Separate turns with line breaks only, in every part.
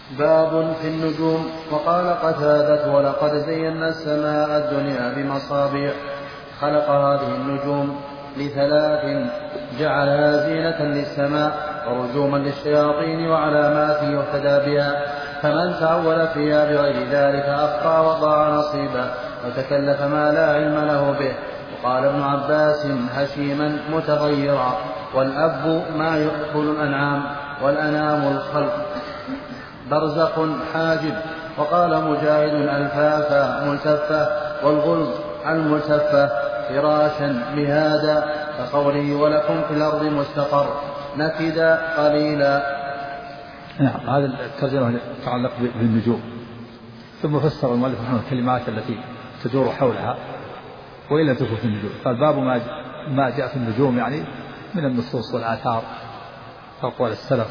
باب في النجوم. وقال قتادة: ولقد زينا السماء الدنيا بمصابيح. خلق هذه النجوم لثلاث: جعلها زينة للسماء ورجوما للشياطين وعلامات يهتدى بها، فمن تأول فيها بغير ذلك أخطأ وضاع نصيبه وتكلف ما لا علم له به. وقال ابن عباس: هشيما متغيرا، والأب ما يأكل الأنعام، والأنام الخلق، برزق حاجب. وقال مجاهد: الفافة ملتفة، والغلظ الملتفة فراشا مهادا، كقوله: ولكم في الأرض مستقر نكدا قليلا.
نعم، هذا الترجمة تتعلق بالنجوم. ثم فسر المؤلف رحمه الكلمات التي تدور حولها وإلا تكون في النجوم. قال: باب ما جاء في النجوم، يعني من النصوص والآثار أقوال السلف.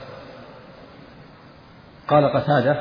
قال قتادة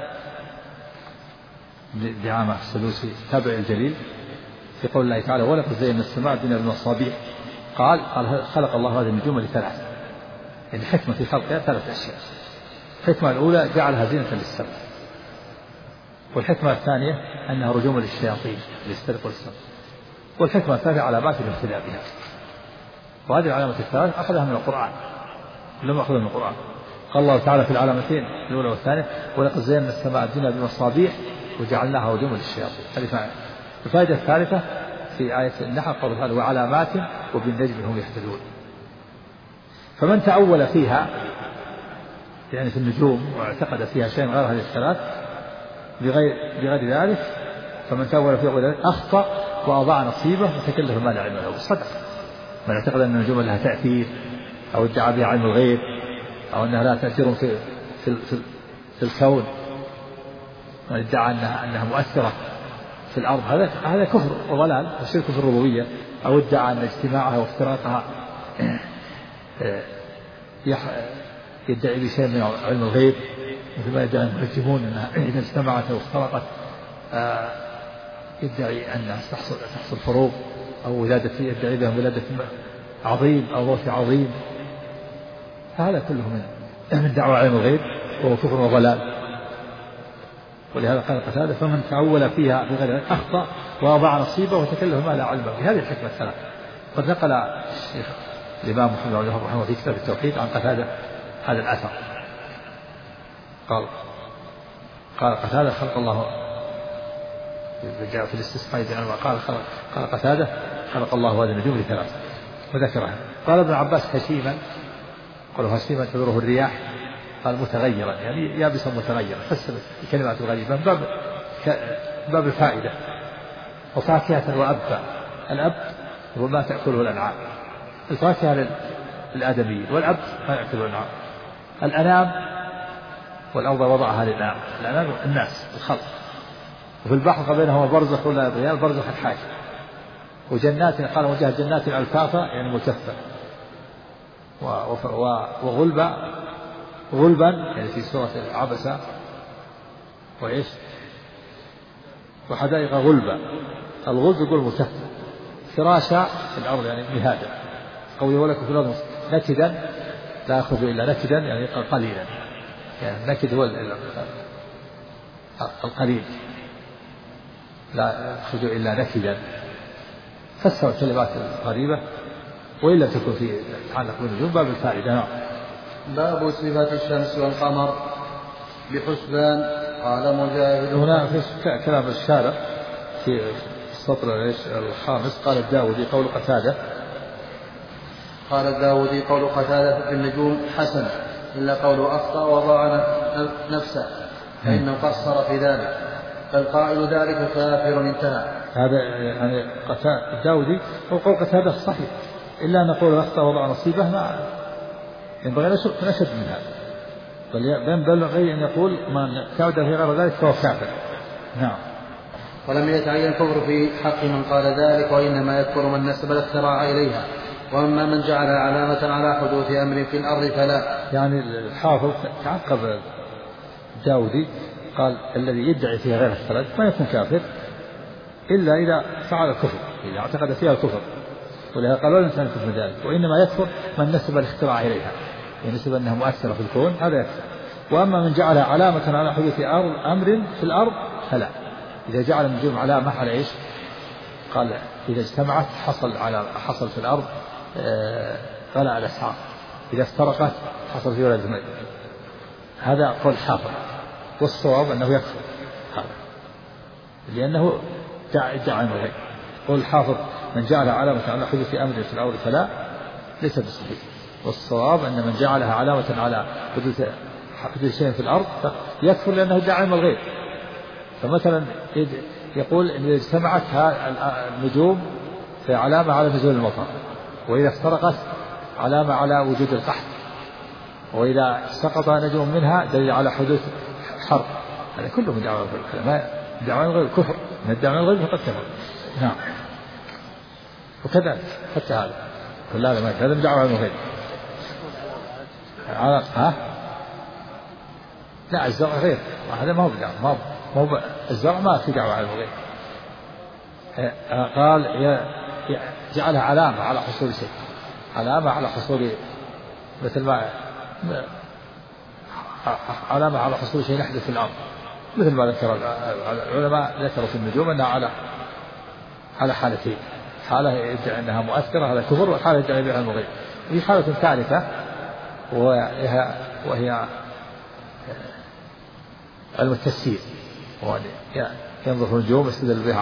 دعامة السدوسي تابع الجليل في قول الله تعالى: ولقد زينا السماء الدنيا بمصابيح. قال: خلق الله هذه النجوم لثلاث، يعني حكمة في خلقها ثلاث أشياء. الحكمة الأولى جعلها زينة للسماء، والحكمة الثانية أنها رجوم للشياطين للسرقة والسرقة، والحكمة الثالثة علامات الاهتداء بها. وهذه العلامة الثالثة أخذها من القرآن، لم أخذها من القرآن. قال الله تعالى في العلامتين الأولى والثانية: ولقد زينا السماء الدنيا بمصابيح وجعلناها رجوما للشياطين. هذه فائدة. الفائدة الثالثة في آية النحل قال تعالى: وعلامات وبالنجم هم يهتدون. فمن تأول فيها، يعني في النجوم، واعتقد فيها شيء غير هذه الثلاث بغير ذلك، فمن تأول فيها غير ذلك أخطأ وأضاع نصيبه وتكلف ما لا علم له. صدق من اعتقد أن النجوم لها تأثير أو ادعى بها علم الغيب أو أنها لا تأثير في الكون، من ادعى أنها مؤثرة في الأرض، هذا كفر وضلال وشرك في الربوبية. أو ادعى أن اجتماعها وافتراقها يدعي بشيء من علم الغيب، مثل ما يدعي المنجمون أنها إذا اجتمعت وافترقت يدعي أنها تحصل فروق، أو ولادة يدعي بها ولادة عظيم أو موت عظيم. هذا كله من دعوى علم الغيب وهو كفر وضلال. ولهذا قال قتادة: فمن تأول فيها بغير أخطأ وأضاع نصيبه وتكلف ما لا علم به. هذه الحكمة الثلاث. قد نقل الشيخ الإمام محمد بن عبد الرحمن في كتاب التوحيد عن قتادة هذا الأثر. قال قتادة: خلق الله، جاء في الاستسقاء قال قتادة: خلق الله هذه النجوم لثلاث، وذكرها. قال ابن عباس: هشيما، قالوا هشيما تدوره الرياح، قال متغيرا، يعني يابسا متغيرا، فسر الكلمات الغريبة من باب الفائدة. وفاكهة وأبا، الأب هو ما تأكله الأنعام، الفاكهة للآدميين، والأب ما يأكله الأنعام. الأنام والأرض وضعها للأنام، الأنام الناس الخلق. وفي البحر فبينهما برزخ ولا يبغيان، برزخ الحاج. وجنات، قال وجه جنات الفافة يعني ملتفة، غلبا يعني في سورة عبسة، وإيش، وحدائق غلبا. الغلب يقول ملتفة. فراشا في الأرض يعني مهادا. قوله: ولكم في الأرض نكدا، لا يخرج إلا نكدا يعني قليلا، يعني النكد هو القليل، لا يخرج إلا نكدا. فسر الكلمات الغريبة وإن لم تكن في تعلق بالنجوم باب الفائدة.
باب صفة الشمس والقمر بحسبان. قال مجاهد:
هنا في كلام الشارع في السطر الخامس. قال الداودي قول قتادة:
قال الداودي قول قتادة في النجوم حسن، إلا قوله أخطأ وضاع نفسه فإنه قصر في ذلك، فالقائل ذلك كافر انتهى.
هذا يعني الداودي وقول قتادة صحيح، إلا أن قوله أخطأ وضاع نصيبه ما ينبغي نشد من هذا، بل ينبغي أن يقول من اعتمد في غير ذلك فهو كافر. نعم.
ولم يتعين الكفر في حق من قال ذلك، وإنما يكفر من نسب الاختراع إليها، وأما من جعلها علامة على حدوث أمر في الأرض فلا.
يعني الحافظ تعقب داودي قال: الذي يدعي فيها غير الثلاث ما يكون كافر إلا إذا فعل الكفر، إذا اعتقد فيها الكفر. ولهذا قال: ولا يمكن من ذلك، وإنما يكفر من نسب الاختراع إليها، يعني نسب أنها مؤثرة في الكون، هذا يكفر. وأما من جعلها علامة على حدوث أمر في الأرض فلا. إذا جعل النجوم علامة على إيش؟ قال إذا اجتمعت حصل في الأرض غلاء الأسعار، إذا افترقت حصل في ولد الميت. هذا قول الحافظ، والصواب أنه يكفر هذا لأنه ادعى الغيب. قول الحافظ من جعل علامة على حدوث أمر في الأرض فلا ليس بصحيح، والصواب أن من جعلها علامة على حدوث شيء في الأرض يكفر لأنه ادعى علم الغيب. فمثلا يقول إن إذا اجتمعت النجوم في علامة على نزول المطر، وإذا افترقت علامة على وجود القحط، وإذا سقط نجم منها دليل على حدوث حرب. هذا كله من دعوى الغيب، ما دعوى الغيب كفر، من الدعوى الغيب فقد كفر. نعم. وكذلك حتى هذا كل هذا من دعوى الغيب. لا الزرع غير، هذا ما هو بدعوى، ما هو الزرع ما في دعوى على الغيب. قال جعلها علامة على حصول شيء، علامة على حصول، مثل ما علامة على حصول شيء يحدث في الأرض، مثل ما ذكر العلماء ذكروا في النجوم أنها على حالتين، حالة يدعي أنها مؤثرة هذا كفر، وحالة يدعي بها الغيب. وفي حالة ثالثة وهي علم التفسير، ينظر في النجوم يستدل بها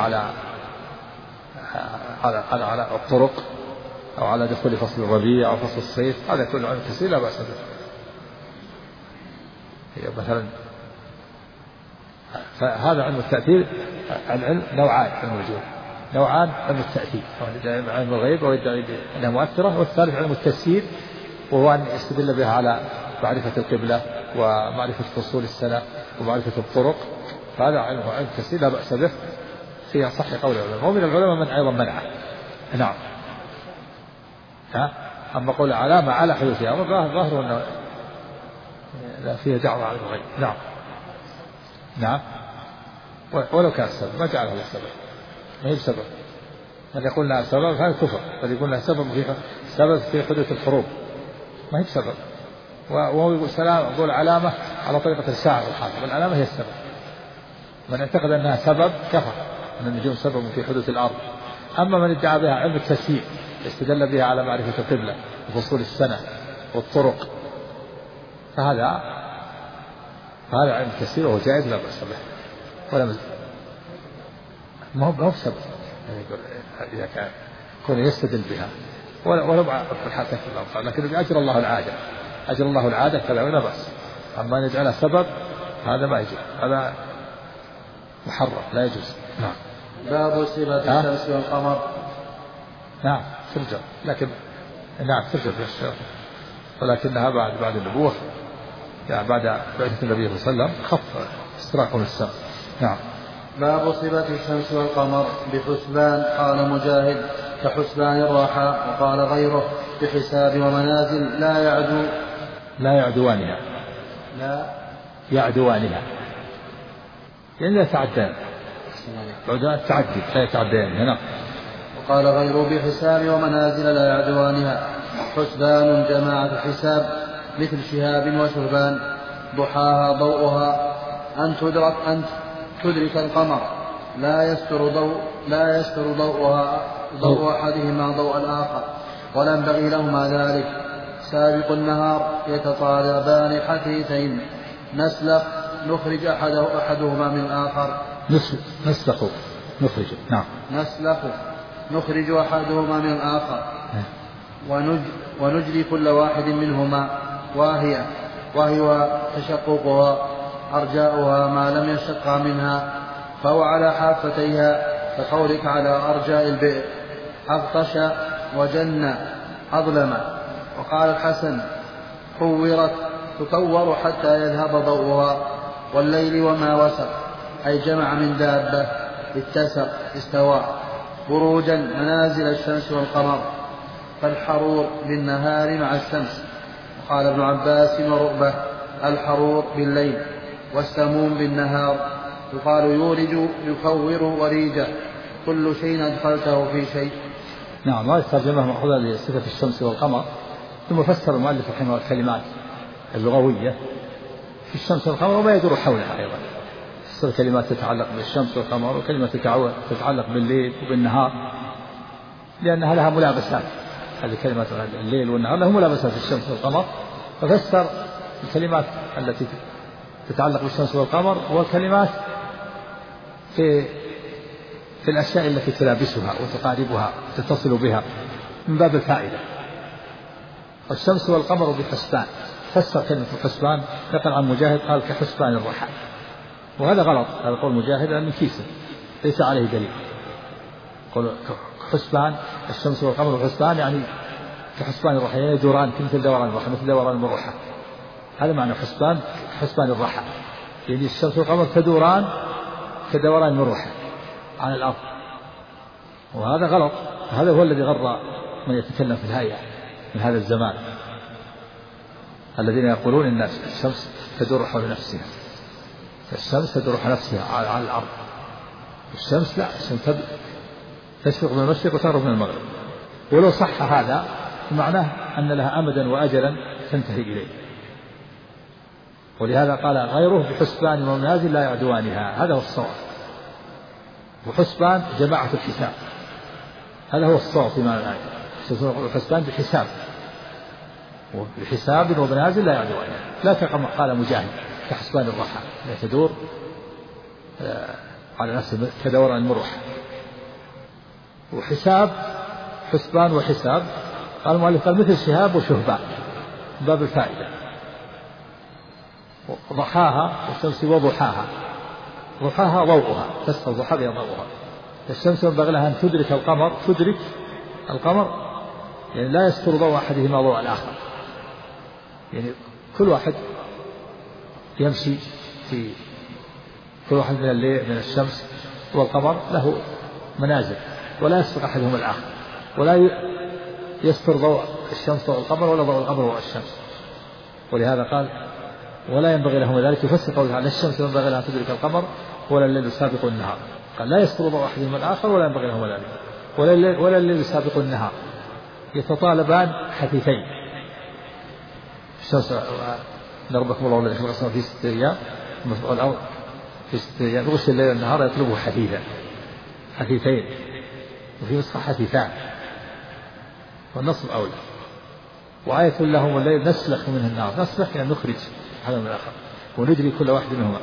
على الطرق أو على دخول فصل الربيع أو فصل الصيف. هذا كله علم التفسير لا بأس به. مثلا فهذا علم التأثير، العلم نوعان في الوجود، نوعان: علم التأثير علم الغيب ويدعي أنها مؤثرة، والثالث علم التفسير وهو أن يستدل بها على معرفة القبلة ومعرفة فصول السنة ومعرفة الطرق. فهذا علم التفسير لا بأس به في صح قول العلماء، ومن العلماء من أيضا منعه. نعم. أما قول علامة على حدوثها ظاهر أنه لا فيها دعوة على الغيب. نعم. نعم. ولو كان السبب ما جعله السبب، ما هي بسبب. من يقول لها سبب هذا كفر، بل يقول لها سبب في حدوث الحروب، ما هي بسبب. وهو يقول يقول علامة على طريقة الشاعر والحافظ، والعلامة هي السبب. من اعتقد أنها سبب كفر، أن النجوم سبب في حدوث الأرض. أما من ادعى بها علم التفسير استدل بها على معرفة القبلة وفصول السنة والطرق، فهذا علم التفسير وهو جائز لا بأس به، ولا ما هو سبب. إذا كان يكون يستدل بها ولو في الحالة الأمثال، لكن أجر الله العادة، أجر الله العادة فلا لا بأس. أما أن يجعلها سبب هذا ما يجوز، هذا محرم لا يجوز. نعم.
باب صفة الشمس والقمر.
نعم ترجع، لكن نعم ترجع ولكنها بعد النبوة، يعني بعد بعثة النبي صلى الله عليه وسلم خف استراقهم السماء. نعم.
باب صفة الشمس والقمر بحسبان. قال مجاهد: كحسبان الرحى. وقال غيره: بحساب ومنازل لا يعدوانها
يعني لا تعدان، بعد تعدي لا يتعدان. هنا
وقال غيره: بحساب ومنازل لا يعدوانها. حسبان جماعة حساب، مثل شهاب وشهبان، ضحاها ضوءها، أن تدرك القمر، لا يستر ضوء أحدهما ضوء الآخر، ولا ينبغي لهما ذلك. سابق النهار يتطالبان حثيثين، نسلخ نخرج أحدهما من الآخر. نسلخ نخرج أحدهما من الآخر، ونجري كل واحد منهما، وهي تشققها أرجاؤها ما لم يشق منها، فهو على حافتيها، كقولك على أرجاء البئر: أغطش وجن أظلم. وقال الحسن: تكور حتى يذهب ضوءها. والليل وما وسق، أي جمع من دابة، اتسق استوى. بروجا منازل الشمس والقمر، فالحرور بالنهار مع الشمس. وقال ابن عباس ورؤبة: الحرور بالليل، والسموم بالنهار. يقال يولج يكور وريجة، كل شيء أدخلته في شيء.
نعم. هذه الترجمة مأخوذة لصفة الشمس والقمر، ثم فسر المؤلف رحمه الكلمات اللغوية في الشمس والقمر وما يدور حولها أيضا. كلمات تتعلق بالشمس والقمر وكلمات تتعلق بالليل وبالنهار، لأنها لها ملابسات. هذه كلمات الليل والنهار لها ملابسات الشمس والقمر، ففسر الكلمات التي تتعلق بالشمس والقمر والكلمات في الأشياء التي تلابسها وتقاربها تتصل بها من باب الفائدة. الشمس والقمر بحسبان، فسر كلمة الحسبان نقل عن مجاهد قال كحسبان الرحى، وهذا غلط، هذا قول مجاهد لأنه كيسر ليس عليه دليل. قول حسبان الشمس والقمر بحسبان يعني كحسبان الرحى، يعني دوران مثل دوران الرحى، مثل دوران المروحة، هذا معنى حسبان الرحى، يعني الشمس والقمر تدوران كدوران المروحة على الأرض، وهذا غلط. هذا هو الذي غر من يتكلم في الهيئة من هذا الزمان، الذين يقولون إن الشمس تدور حول نفسها، الشمس تدور حول نفسها على الأرض، الشمس لا، الشمس تشرق من المشرق وتغرب من المغرب. ولو صح هذا معناه أن لها أمدا وأجلا تنتهي إليه، ولهذا قال غيره بحسبان ومنازل لا يعدوانها، هذا هو الصواب. وحسبان جماعة الحساب، هذا هو الصواب في معنى الآية. الحسبان بحساب ومنازل لا يعدوانها، لا كما قال مجاهد كحسبان الرحى لا تدور على نفسه كدوران المروحة. وحساب حسبان وحساب قال المؤلف قال مثل شهاب وشهبان من باب الفائدة. ضحاها والشمس وضحاها، ضحاها ضوءها، تسقى الضحى ضوءها. الشمس ينبغي لها أن تدرك القمر يعني لا يستر ضوء أحدهما ضوء الآخر، يعني كل واحد يمشي في كل واحد من الشمس والقمر له منازل، ولا يسبق أحدهما الآخر، ولا يستر ضوء الشمس والقمر ولا ضوء القمر والشمس. ولهذا قال ولا ينبغي لهم ذلك، يفسر قوله تعالى الشمس ينبغي لها تدرك القمر ولا الليل سابق النهار، قال لا يستر ضوء أحدهما الآخر ولا ينبغي لهم ذلك، ولا الليل سابق النهار، يتطالبان حثيثين. الشمس نربكم الله الذي خلق في 6 أيام والأرض في 6 أيام، يغشي الليل والنهار يطلبه حثيثين، وفي نسخة حثيثان، والنصب أولى. وآية لهم الليل نسلخ منه النار، نسلخ يعني نخرج هذا من الآخر ونجري كل واحد منهما.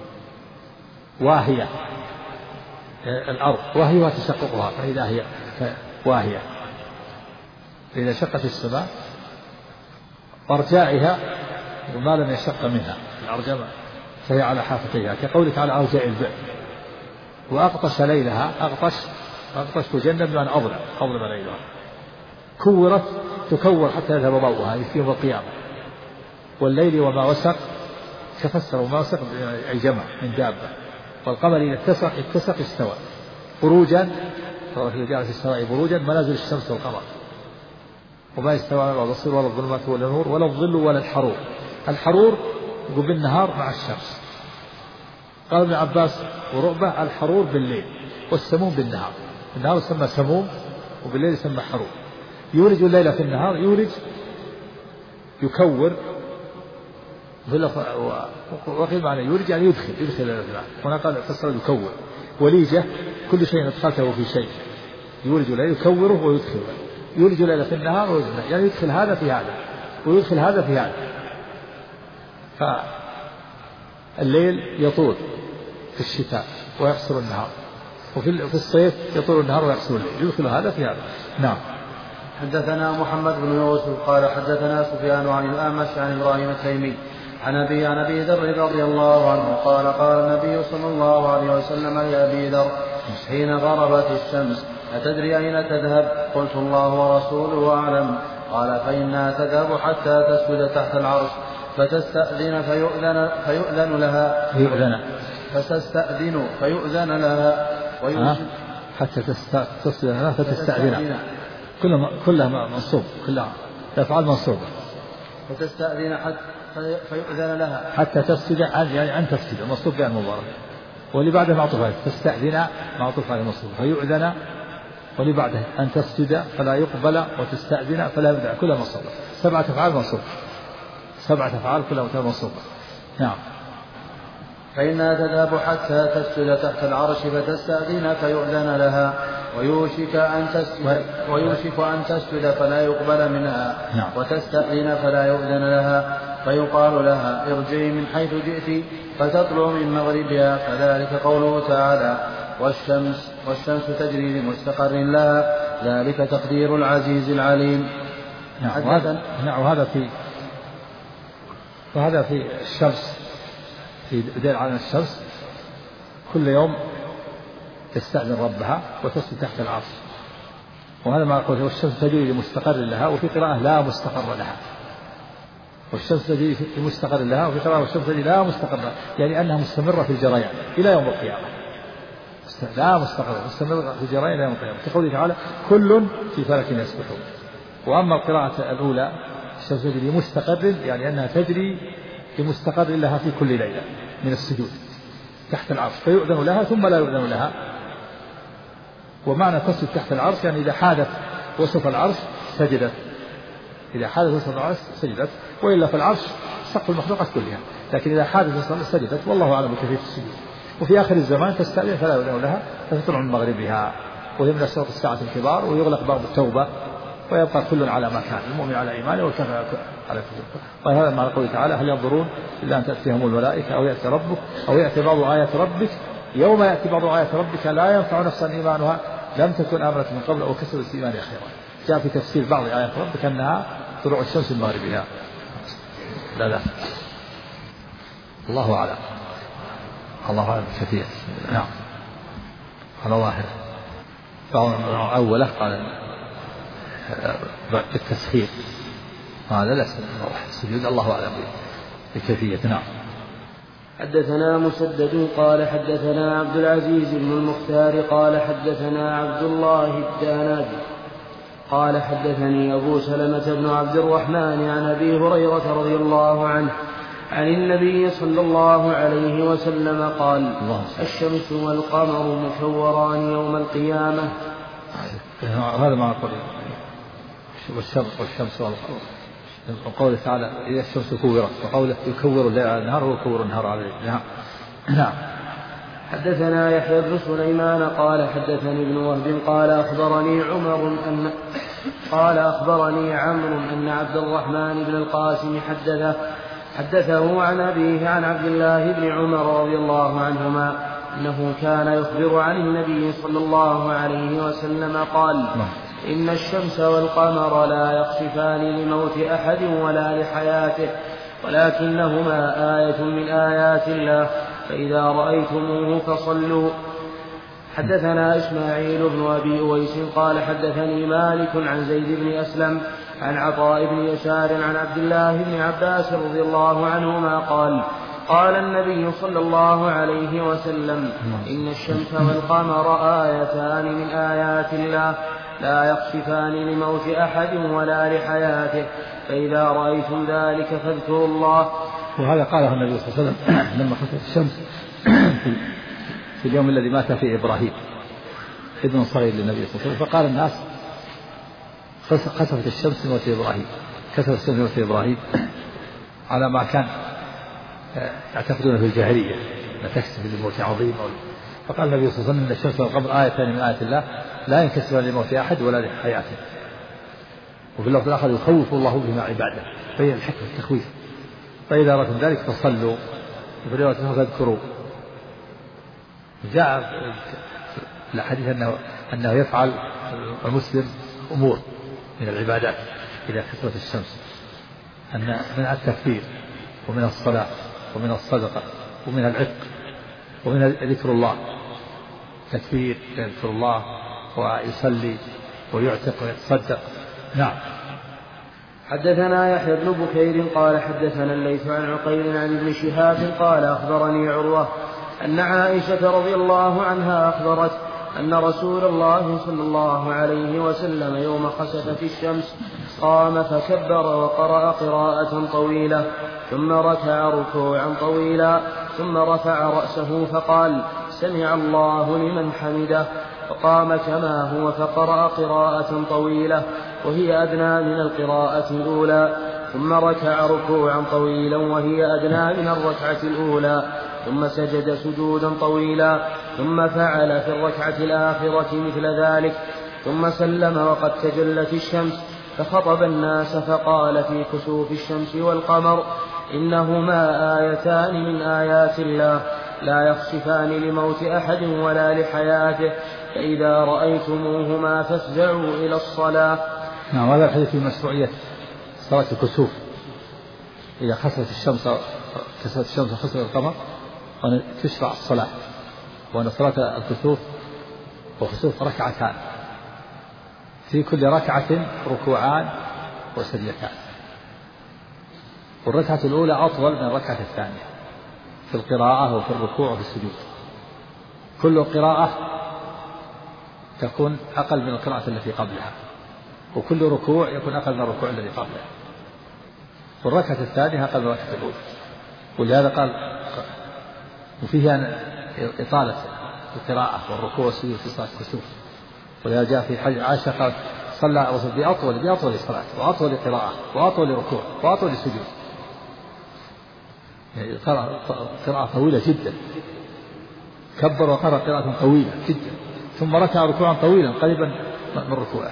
واهية الأرض، واهية وتشققها، فإذا هي واهية، فإذا شقت السماء أرجائها وما لم يشق منها الأرجاء فهي على حافتيها، كقولك على أرجاء البئر. وأغطش ليلها، أغطش تجنب بمعنى أظلم ليلها، كورت تكور حتى يذهب ضوءها في يوم القيامة. والليل وما وسق، تفسر وما وسق أي جمع من دابة. والقمر إذا اتسق استوى بروجا، جعل في السماء بروجا منازل الشمس والقمر، وما يستوى على البصير ولا الظلمات ولا النور ولا الظل ولا الحرور. الحرور يقول بالنهار مع الشمس، قال ابن عباس ورعبة الحرور بالليل، والسموم بالنهار. النهار يسمى سموم وبالليل يسمى حرور. يولج الليل في النهار، يولج يكور، وقيل معنى يولج يعني يدخل الليل في النهار. هنا قال فسر يكور. وليجة كل شيء ادخلته في شيء، يولج الليل يكوره ويدخله، يولج الليل في النهار ويولج، يعني يدخل هذا في هذا ويدخل هذا في هذا. فالليل يطول في الشتاء ويقصر النهار، وفي الصيف يطول النهار ويقصر الليل، يدخل هذا في هذا. نعم.
حدثنا محمد بن يوسف قال حدثنا سفيان عن الأعمش عن إبراهيم التيمي عن أبي ذر رضي الله عنه قال قال النبي صلى الله عليه وسلم لأبي ذر حين غربت الشمس أتدري أين تذهب؟ قلت الله ورسوله أعلم. قال فإنها تذهب حتى تسجد تحت العرش فتستأذن فيؤذن لها، فتستأذن فيؤذن لها
حتى تستأذن لها فتستأذن، كلها منصوب، كلها أفعال منصوبة.
فتستأذن فيؤذن لها
حتى تسجد، يعني أن تسجد منصوب بها المبارك، واللي بعده معطوف عليه تستأذن معطوف عليه منصوب، فيؤذن واللي بعده أن تسجد فلا يقبل وتستأذن فلا يبدأ، كلها منصوبة. 7 أفعال منصوبة، 7 أفعال كلها منصوبة. نعم.
فإنها تذهب حتى تسجد تحت العرش فتستأذن فيؤذن لها ويوشك أن تسجد فلا يقبل منها.
نعم.
وتستأذن فلا يؤذن لها فيقال لها ارجعي من حيث جئت فتطلع من مغربها. فذلك قوله تعالى والشمس تجري لمستقر لها ذلك تقدير العزيز العليم.
وهذا في الشمس، في دليل على الشمس كل يوم تستأذن ربها وتسجد تحت العرش، وهذا ما يقول والشمس تجري لمستقر لها، وفي قراءة لا مستقر لها. والشمس تجري لمستقر لها، وفي قراءة والشمس تجري لا مستقر لها، يعني أنها مستمرة في الجريان إلى يوم القيامة. لا مستمرة في الجريان إلى يوم القيامة، كقوله تعالى كل في فلك يسبحون. وأما القراءة الأولى الشمس تجري لمستقر، يعني أنها تجري لمستقر لها في كل ليلة من السجود تحت العرش، فيؤذن لها ثم لا يؤذن لها. ومعنى تسجد تحت العرش يعني إذا حادت وسط العرش سجدت، إذا حادت وسط العرش سجدت، وإلا في العرش سقف المخلوقات كلها، لكن إذا حادت وسط العرش سجدت، والله أعلم بكيفية السجود. وفي آخر الزمان تستأذن فلا يؤذن لها فتطلع من مغربها، وهي من أشراط الساعة الكبار، ويغلق باب التوبة ويبقى كل على ما كان، المؤمن على إيمانه والكافر على كفره. وهذا ما قوله تعالى هل ينظرون إلا أن تأتيهم الملائكة أو يأتي ربك أو يأتي بعض آيات ربك يوم يأتي بعض آيات ربك لا ينفع نفسا إيمانها لم تكن آمنت من قبل أو كسبت في إيمانها خيرا. جاء في تفسير بعض آيات ربك أنها طلوع الشمس من مغربها. لا الله أعلم، الله أعلم كثير. نعم. على ظاهر أوله قال بالتسخير، هذا لا سجود، الله أعلم بكيفية. نعم.
حدثنا مسدد قال حدثنا عبد العزيز بن المختار قال حدثنا عبد الله الداناجي قال حدثني أبو سلمة بن عبد الرحمن عن أبي هريرة رضي الله عنه عن النبي صلى الله عليه وسلم قال الشمس والقمر مكوران يوم القيامة.
هذا ما أقول والشمس والقمر، وقوله تعالى إذا الشمس كورت، وقوله يكور الليل على النهار ويكور النهار على الليل. نعم.
حدثنا يحيى بن سليمان قال حدثني ابن وهب قال أخبرني عمرو أن عبد الرحمن بن القاسم حدثه عن أبيه عن عبد الله بن عمر رضي الله عنهما أنه كان يخبر عن النبي صلى الله عليه وسلم قال إن الشمس والقمر لا يخسفان لموت أحد ولا لحياته ولكنهما آية من آيات الله فإذا رأيتموه فصلوا. حدثنا إسماعيل بن أبي أويس قال حدثني مالك عن زيد بن أسلم عن عطاء بن يسار عن عبد الله بن عباس رضي الله عنهما قال النبي صلى الله عليه وسلم إن الشمس والقمر آيتان من آيات الله لا يخسفان لموت أحد ولا لحياته فإذا رأيتم ذلك فاذكروا الله.
وهذا قاله النبي صلى الله عليه وسلم لما خسفت الشمس في اليوم الذي مات فيه إبراهيم ابن صغير للنبي صلى الله عليه وسلم، فقال الناس خسفت الشمس لموت إبراهيم، كسفت الشمس لموت إبراهيم على ما كان يعتقدون في الجاهلية لا تكسف للموت عظيم. فقال النبي صلى الله عليه وسلم إن الشمس والقمر آيتان من آيات الله لا ينكسفان لموت أحد ولا لحياته. وفي اللفظ الآخر يخوف الله بهما عباده، فهي الحكمة التخويف. فإذا رأيتم ذلك فصلوا، وفي رواية فاذكروا. جاء في الحديث أنه يفعل المسلم أمور من العبادات إذا كسرت الشمس، أن من التكبير ومن الصلاة ومن الصدقة ومن العتق ومن ذكر الله، تكبير يذكر الله ويصلي ويعتق ويتصدق. نعم.
حدثنا يحيى بن بكير قال حدثنا الليث عن عقيل عن ابن شهاب قال أخبرني عروة أن عائشة رضي الله عنها أخبرت أن رسول الله صلى الله عليه وسلم يوم خسفت الشمس قام فكبر وقرأ قراءة طويلة ثم ركع ركوعا طويلا ثم رفع رأسه فقال سمع الله لمن حمده، فقام كما هو فقرأ قراءة طويلة وهي أدنى من القراءة الأولى
ثم ركع ركوعا طويلا وهي أدنى من الركعة الأولى، ثم سجد سجودا طويلا، ثم فعل في الركعة الآخرة مثل ذلك، ثم سلم وقد تجلت الشمس، فخطب الناس فقال في كسوف الشمس والقمر: إنهما آيتان من آيات الله لا يخسفان لموت أحد ولا لحياته، فإذا رأيتموهما فافزعوا إلى الصلاة.
نعم، هذا الحديث في مشروعية صلاة الكسوف، إذا خسفت الشمس وخسف القمر وأن تشرع الصلاة، وأن صلاة الكسوف وخسوف ركعتان، في كل ركعة ركوعان وسجدتان، والركعة الأولى أطول من الركعة الثانية في القراءة وفي الركوع وفي السجود. كل قراءة تكون أقل من القراءة التي قبلها، وكل ركوع يكون أقل من الركوع الذي قبله، والركعة الثانية أقل من الركعة الأولى. ولهذا قال وفيها إطالة القراءة والركوع والسجود في صلاة الكسوف. ولهذا جاء في حديث عائشة قال: صلى الرسول بأطول صلاة وأطول قراءة وأطول ركوع وأطول سجود، يعني قراءة طويلة جدا، كبر وقرأ قراءة طويلة جدا، ثم ركع ركوعا طويلا قريبا من ركوعه،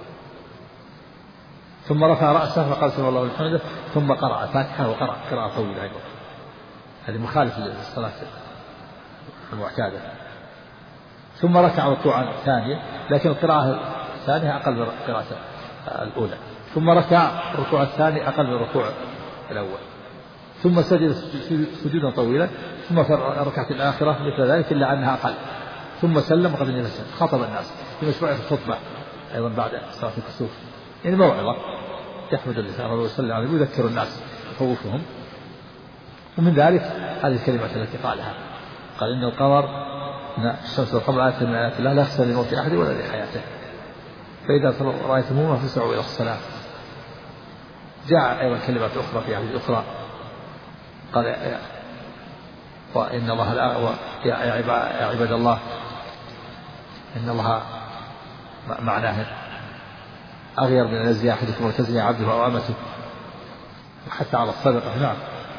ثم رفع رأسه فقال: سبحان الله والحمد، ثم قرأ فاتحة وقرأ قراءة طويلة أيضا. هذه مخالف للصلاة المعتادة. ثم ركع ركوعا ثانيا، لكن القراءة الثانية أقل من القراءة الأولى، ثم ركع الركوع الثاني أقل من الركوع الأول، ثم سجد سجودا طويلا، ثم في الركعة الآخرة مثل ذلك إلا أنها أقل، ثم سلم وقد جلس. خطب الناس في مشروعية الخطبة أيضا بعد صلاة الكسوف، يعني موعظة يحمد الله ويصلي عليه ويذكر الناس يخوفهم. ومن ذلك هذه الكلمات التي قالها، قال: إن القمر الشمس والقمر آيات من آيات الله لا يخسف لموت أحد ولا لحياته، فإذا رأيتموهما فاسعوا إلى الصلاة. جاء أيضا كلمات أخرى في حديث أخرى قال: وإن الله يا عباد الله، إن الله معناه أغير من أن يزني أحدكم وتزني عبده أو أمته، وحتى على الصدقة. نعم.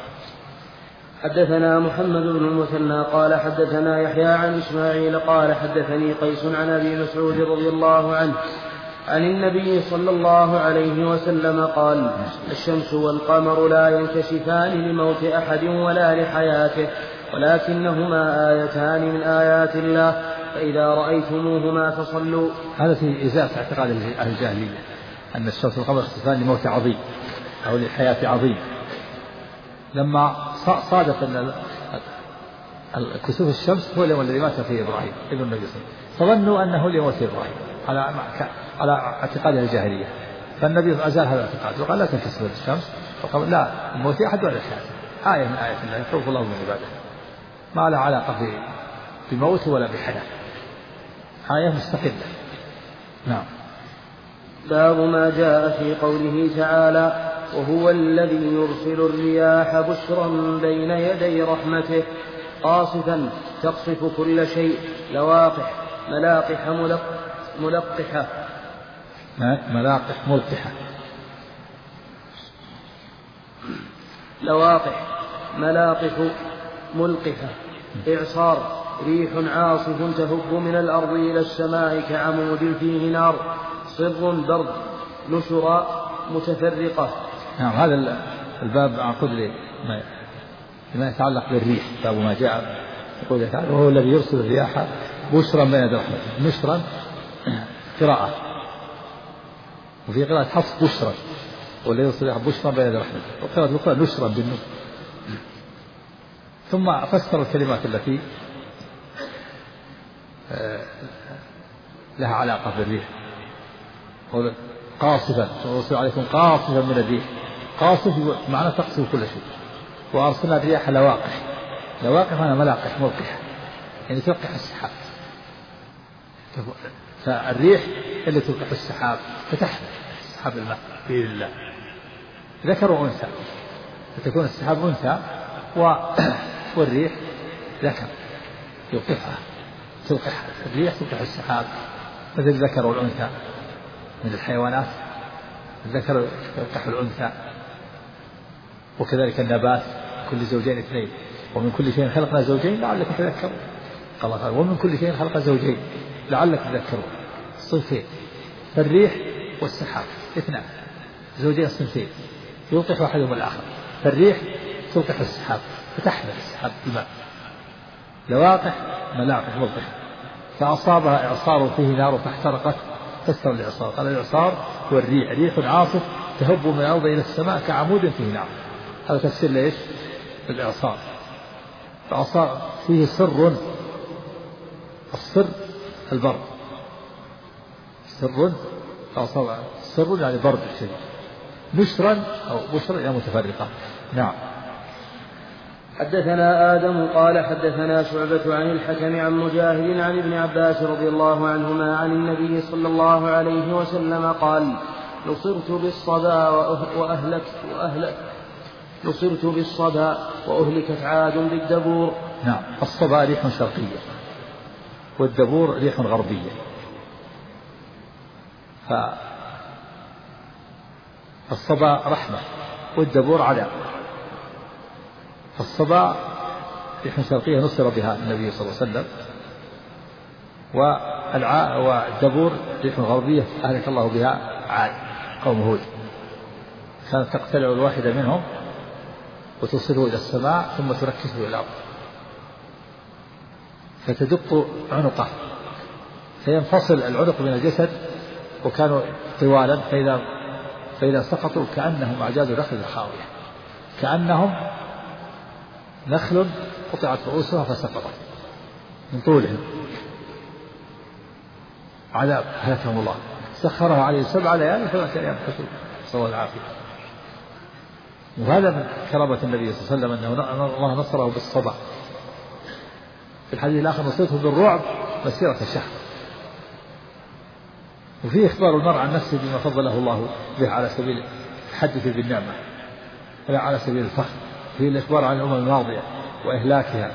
حدثنا محمد بن المثنى قال حدثنا يحيى عن إسماعيل قال حدثني قيس عن أبي مسعود رضي الله عنه عن النبي صلى الله عليه وسلم قال: الشمس والقمر لا ينكشفان لموت أحد ولا لحياته، ولكنهما آيتان من آيات الله، فإذا رأيتموهما فصلوا.
هذا في إزالة اعتقاد أهل الجاهلية أن الشمس والقمر يخسفان لموت عظيم أو لحياة عظيم. لما صادف أن كسوف الشمس هو اليوم الذي مات فيه إبراهيم ابن النبي صلى الله عليه وسلم، فظنوا أنه اليوم مات إبراهيم على اعتقاد الجاهلية، فالنبي أزال هذا الاعتقاد وقال: لا تنكسف الشمس والقمر لا موت أحد ولا حياة، آية من آيات الله يخوف الله من عباده، ما له علاقة بموت ولا بحياة، آية مستقلة. نعم.
باب ما جاء في قوله تعالى: وهو الذي يرسل الرياح بشرا بين يدي رحمته قاصفا تقصف كل شيء لواقح ملاقح ملقحة.
ملاقح ملقحة.
لواقح ملاقح ملقحة. إعصار ريح عاصف تهب من الأرض إلى السماء كعمود فيه نار صر برد نشر متفرقة.
نعم. هذا الباب عقد لما يتعلق بالريح، باب ما جاء يقول تعالى: وهو الذي يرسل الرياح بشرا بين يدي رحمته. نشرا قراءة، وفي قراءة حفص بشرا، والذي يرسل الرياح بشرا بين يدي رحمته، وقراءة أخرى نشرا بالنور. ثم فسر الكلمات التي لها علاقة بالريح، قاصفا ورسل عليكم قاصفا من الريح. قاصف معنى تقصف كل شيء. وأرسلنا الرياح لواقح. لواقح معنى ملاقح ملقحة، يعني تلقح السحاب. فالريح اللي تلقح السحاب فتحمل سحاب الماء بإذن الله، ذكر وأنثى، فتكون السحاب أنثى والريح ذكر يلقحها، تلقح الريح تلقح السحاب، مثل الذكر والأنثى من الحيوانات، الذكر يلقح الأنثى وكذلك النبات كل زوجين اثنين ومن كل شيء خلقنا زوجين لعلك تذكرون. قال ومن كل شيء خلق زوجين لعلك تذكرون. صنفين فالريح والسحاب اثنان زوجين صنفين يلقح أحدهم الآخر. فالريح تلقح السحاب فتحمل السحاب الماء لواقح ملاقح ملقح فأصابها إعصار فيه نار فاحترقت فسر الإعصار. قال الإعصار هو الريح ريح عاصف تهب من الأرض إلى السماء كعمود فيه نار. هذا تفسير ليش الإعصار. فأصار فيه سر السر البرد سر فأصاب سر يعني برد الشيء نشرا أو بشرا يعني متفرقة. نعم.
حدثنا آدم قال حدثنا شعبة عن الحكم عن مجاهد عن ابن عباس رضي الله عنهما عن النبي صلى الله عليه وسلم قال نصرت بالصبا وأهلكت عاد بالدبور.
نعم. الصبا ريح شرقية والدبور ريح غربية. فالصبا رحمة والدبور عذاب. فالصبا ريح شرقية نصر بها النبي صلى الله عليه وسلم والدبور ريح غربية أهلك الله بها عاد قوم هود كانت تقتلع الواحدة منهم وتصله إلى السماء ثم تركزه إلى الأرض فتدق عنقه فينفصل العنق من الجسد وكانوا طوالا فإذا سقطوا كأنهم أعجاز نخل خاوية كأنهم نخل قطعت رؤوسها فسقطت من طولهم عذاب هلكهم الله. سخرها عليه 7 ليال فما كان ينفسوا صلى الله العافية. وهذا من كرامة النبي صلى الله عليه وسلم أن الله نصره بالصبا. في الحديث الآخر نصرته بالرعب مسيرة شهر. وفيه إخبار المرء عن نفسه بما فضله الله به على سبيل التحدث بالنعمة لا على سبيل الفخر. فيه الإخبار عن الأمم الماضية وإهلاكها.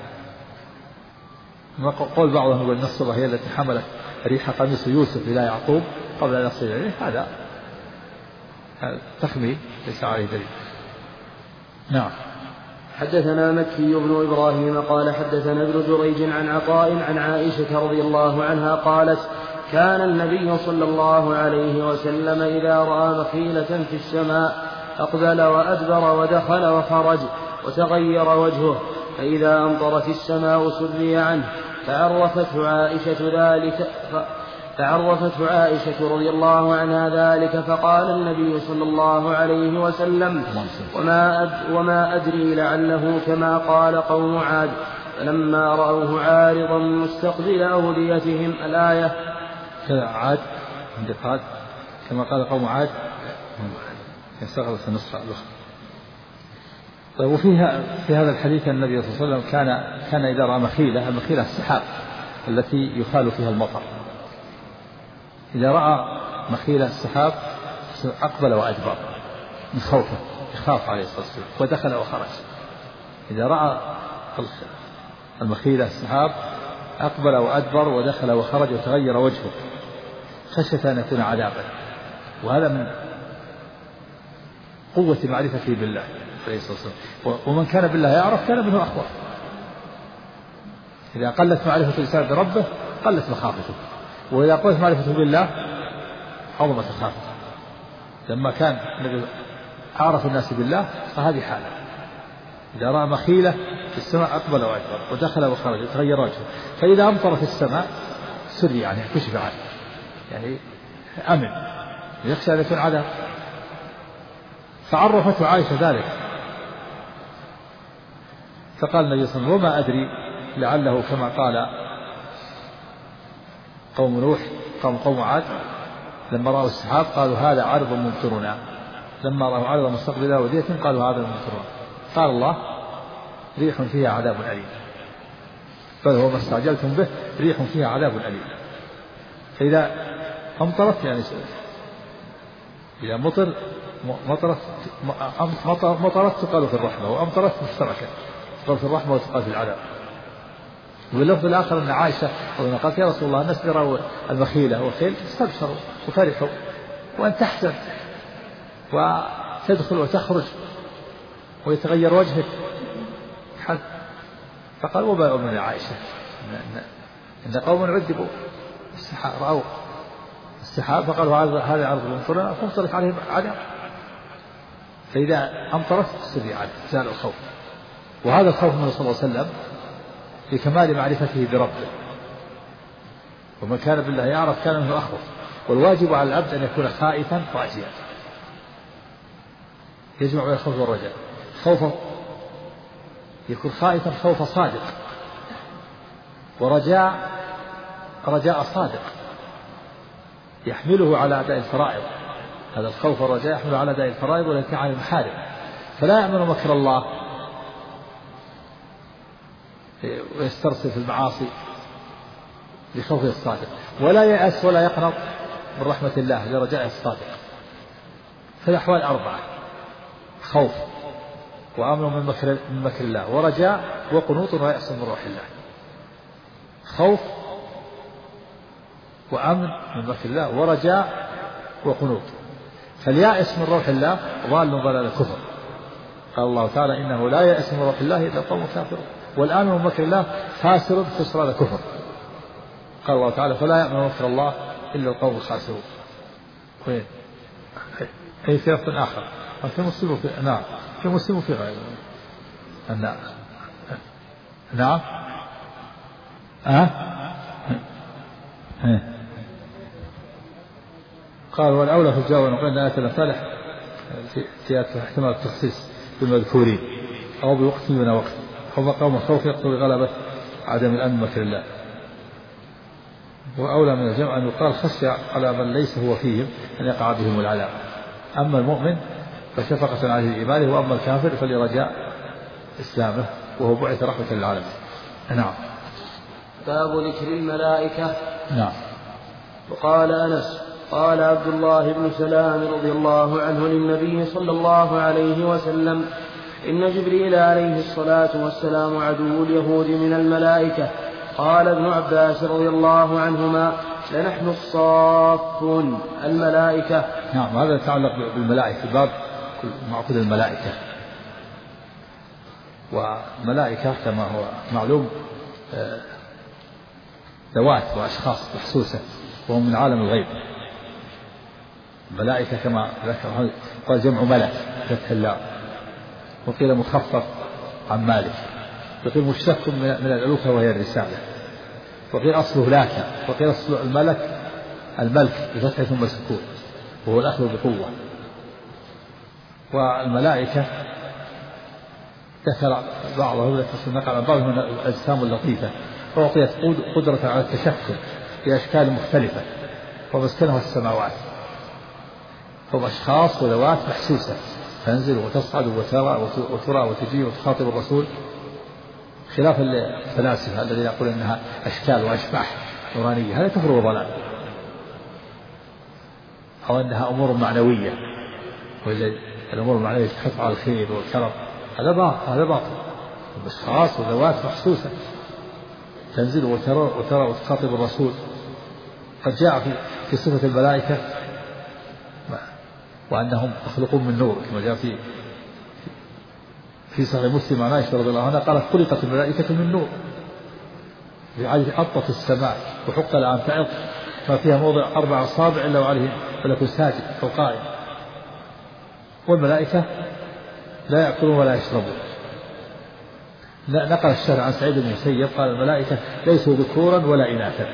قول بعضهم يقول الصبا هي التي حملت ريح قميص يوسف إلى يعقوب قبل أن يصل إليه. هذا تخمين ليس عليه دليل. نعم.
حدثنا مكي بن إبراهيم قال حدثنا ابن جريج عن عطاء عن عائشة رضي الله عنها قالت كان النبي صلى الله عليه وسلم إذا رأى مخيلة في السماء أقبل وأدبر ودخل وخرج وتغير وجهه فإذا أمطرت السماء سري عنه فعرفته عائشة رضي الله عنها ذلك فقال النبي صلى الله عليه وسلم وما أدري لعله كما قال قوم عاد فلما رأوه عارضا مستقبل أوديتهم الآية.
عاد عند كما قال قوم عاد يستغرق النسخة الأخرى. طيب وفيها في هذا الحديث النبي صلى الله عليه وسلم كان إذا رأى مخيلة السحاب التي يخال فيها المطر. إذا رأى مخيلة السحاب أقبل وأدبر من خوفه يخاف عليه الصلاة والسلام ودخل وخرج. إذا رأى المخيلة السحاب أقبل وأدبر ودخل وخرج وتغير وجهه خشية أن يكون عذابا. وهذا من قوة معرفته بالله عليه الصلاة والسلام. ومن كان بالله يعرف كان منه أخوف. إذا قلت معرفة الإنسان بربه قلت مخافته وإذا قلت معرفته بالله عظمت مخافته. لما كان أعرف الناس بالله فهذه حالة. إذا رأى مخيلة في السماء أقبل وأدبر ودخل وخرج وتغير وجهه فإذا أمطر في السماء سري يعني كشف عنه يعني أمن يخشى أن يكون عذاب. فعرفته عائشة ذلك فقال النبي صلى الله عليه وسلم وما أدري لعله كما قال قوم نوح قوم عاد لما رأوا السحاب قالوا هذا عارض ممطرنا لما رأوا عارض مستقبل أوديتهم قالوا هذا ممطرنا. قال الله ريح فيها عذاب أليم بل هو ما استعجلتم به ريح فيها عذاب أليم. فإذا أمطرت يعني إذا مطرت تقال في الرحمة وأمطرت مشتركة تقال في الرحمة وتقال في العذاب. واللفظ الآخر أن عائشة قالت يا رسول الله الناس يروا المخيلة والخيل استبشروا وفرحوا وأن تحزن وتدخل وتخرج ويتغير وجهك حد. فقال وما أمني عائشة إن قوم عذبوا رأوا السحاب فقالوا هذا عرض المطر فامطرت عليهم عدم، فإذا أمطرت سري عنه زال الخوف. وهذا الخوف من صلى الله عليه وسلم لكمال معرفته بربه، ومن كان بالله يعرف كان منه أخوف. والواجب على العبد أن يكون خائفا راجيا، يجمع بين الخوف والرجاء. خوفا يكون خائفا خوف صادق، رجاء صادق يحمله على أداء الفرائض. هذا الخوف والرجاء يحمله على أداء الفرائض والانتهاء عن المحارم، فلا يأمن مكر الله ويسترسل في المعاصي لخوفه الصادق، ولا يأس ولا يقنط من رحمة الله لرجائه الصادق. فالأحوال أربعة: خوف وأمن من مكر الله، ورجاء، وقنوط ويأس من روح الله. خوف وأمن من مكر الله ورجاء وقنوط. فاليائس من روح الله ضال ضلال الكفر، قال الله تعالى إنه لا يأس من روح الله إلا القوم الكافرون. والآمن من مكر الله خاسر خسران كفر، قال الله تعالى فلا يأمن مكر الله إلا القوم الخاسرون. أي في لفظ آخر في مسلم في نعم في مسلم في غيره نعم قال والأولى في الجواب نقول آية الأمثال في احتمال التخصيص بالمذكورين أو بوقت من وقت، أو مقام الخوف يقتضي غلبة عدم الأمن مكر الله. وأولى من الجمع أن يقال خشي على من ليس هو فيهم أن يقع بهم العذاب. أما المؤمن فشفقة عليه إيمانه، وأما الكافر فلرجاء إسلامه، وهو بعث رحمة للعالمين. نعم.
باب ذكر الملائكة.
نعم.
وقال أنس قال عبد الله بن سلام رضي الله عنه للنبي صلى الله عليه وسلم إن جبريل عليه الصلاة والسلام عدو اليهود من الملائكة. قال ابن عباس رضي الله عنهما لنحن الصافون الملائكة.
نعم. هذا يتعلق بالملائكة، باب معقود الملائكة. والملائكة كما هو معلوم ذوات وأشخاص محسوسة، وهم من عالم الغيب. الملائكة كما ذكر قال جمع ملك فتح الله، وقيل مخفف عن مالك، وقيل مشتق من الألوفة وهي الرسالة، وقيل أصله لاكا، وقيل أصل الملك بفتح ثم سكون وهو الأخذ بقوة. والملائكة ذكر بعضهم نقل عن بعضهم من الأجسام اللطيفة، وأعطيت قدرة على التشكل في أشكال مختلفة ومسكنها السماوات، هم أشخاص وذوات محسوسة تنزل وتصعد وترى وتجي وتخاطب الرسول، خلاف الفلاسفة الذين يقولون أنها أشكال وأشباح نورانية، هذا كفر وضلال، أو أنها أمور معنوية، الأمور المعنوية تحث على الخير والكرم، هذا باطل. أشخاص وذوات محسوسة تنزل وترى وتخاطب الرسول. قد جاء في صفة الملائكة وأنهم مخلوقون من نور، كما جاء في صحيح مسلم عن عائشة رضي الله عنها قالت خلقت الملائكة من نور بعد أطت السماء وحق لها أن تعط ما فيها موضع 4 أصابع إلا وعليه ملك ساجد أو قائم. والملائكة لا يأكلون ولا يشربون. نقل الشارع عن سعيد بن المسيب قال الملائكة ليسوا ذكورا ولا إناثا،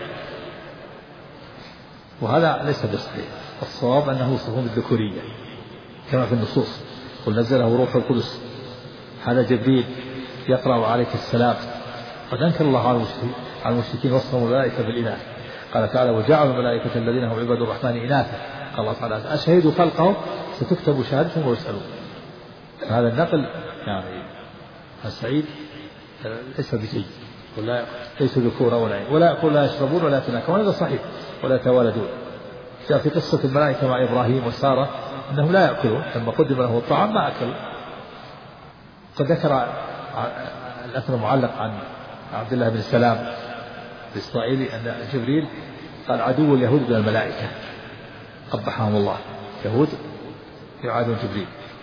وهذا ليس بصحيح. الصواب أنه وصفهم بالذكورية كما في النصوص، قل نزله روح القدس، هذا جبريل يقرأ عليك السلام. قد أنكر الله على المشركين وصفهم الملائكة بالإناث، قال تعالى وجعل الملائكة الذين هم عباد الرحمن إناثا، قال الله تعالى أشهدوا خلقهم ستكتب شهادتهم ويسألون. هذا النقل يعني السعيد ليس بجيد، ليسوا ذكورا ولا يقول لا يشربون ولا يتناكحون، هذا صحيح، ولا يتوالدون. جاء في قصة الملائكة مع إبراهيم وسارة أنهم لا يأكلون، لما قدم له الطعام ما أكلوا. قد ذكر الأثر معلق عن عبد الله بن سلام الإسرائيلي أن جبريل قال عدو اليهود من الملائكة قبحهم الله، يهود يعادون جبريل.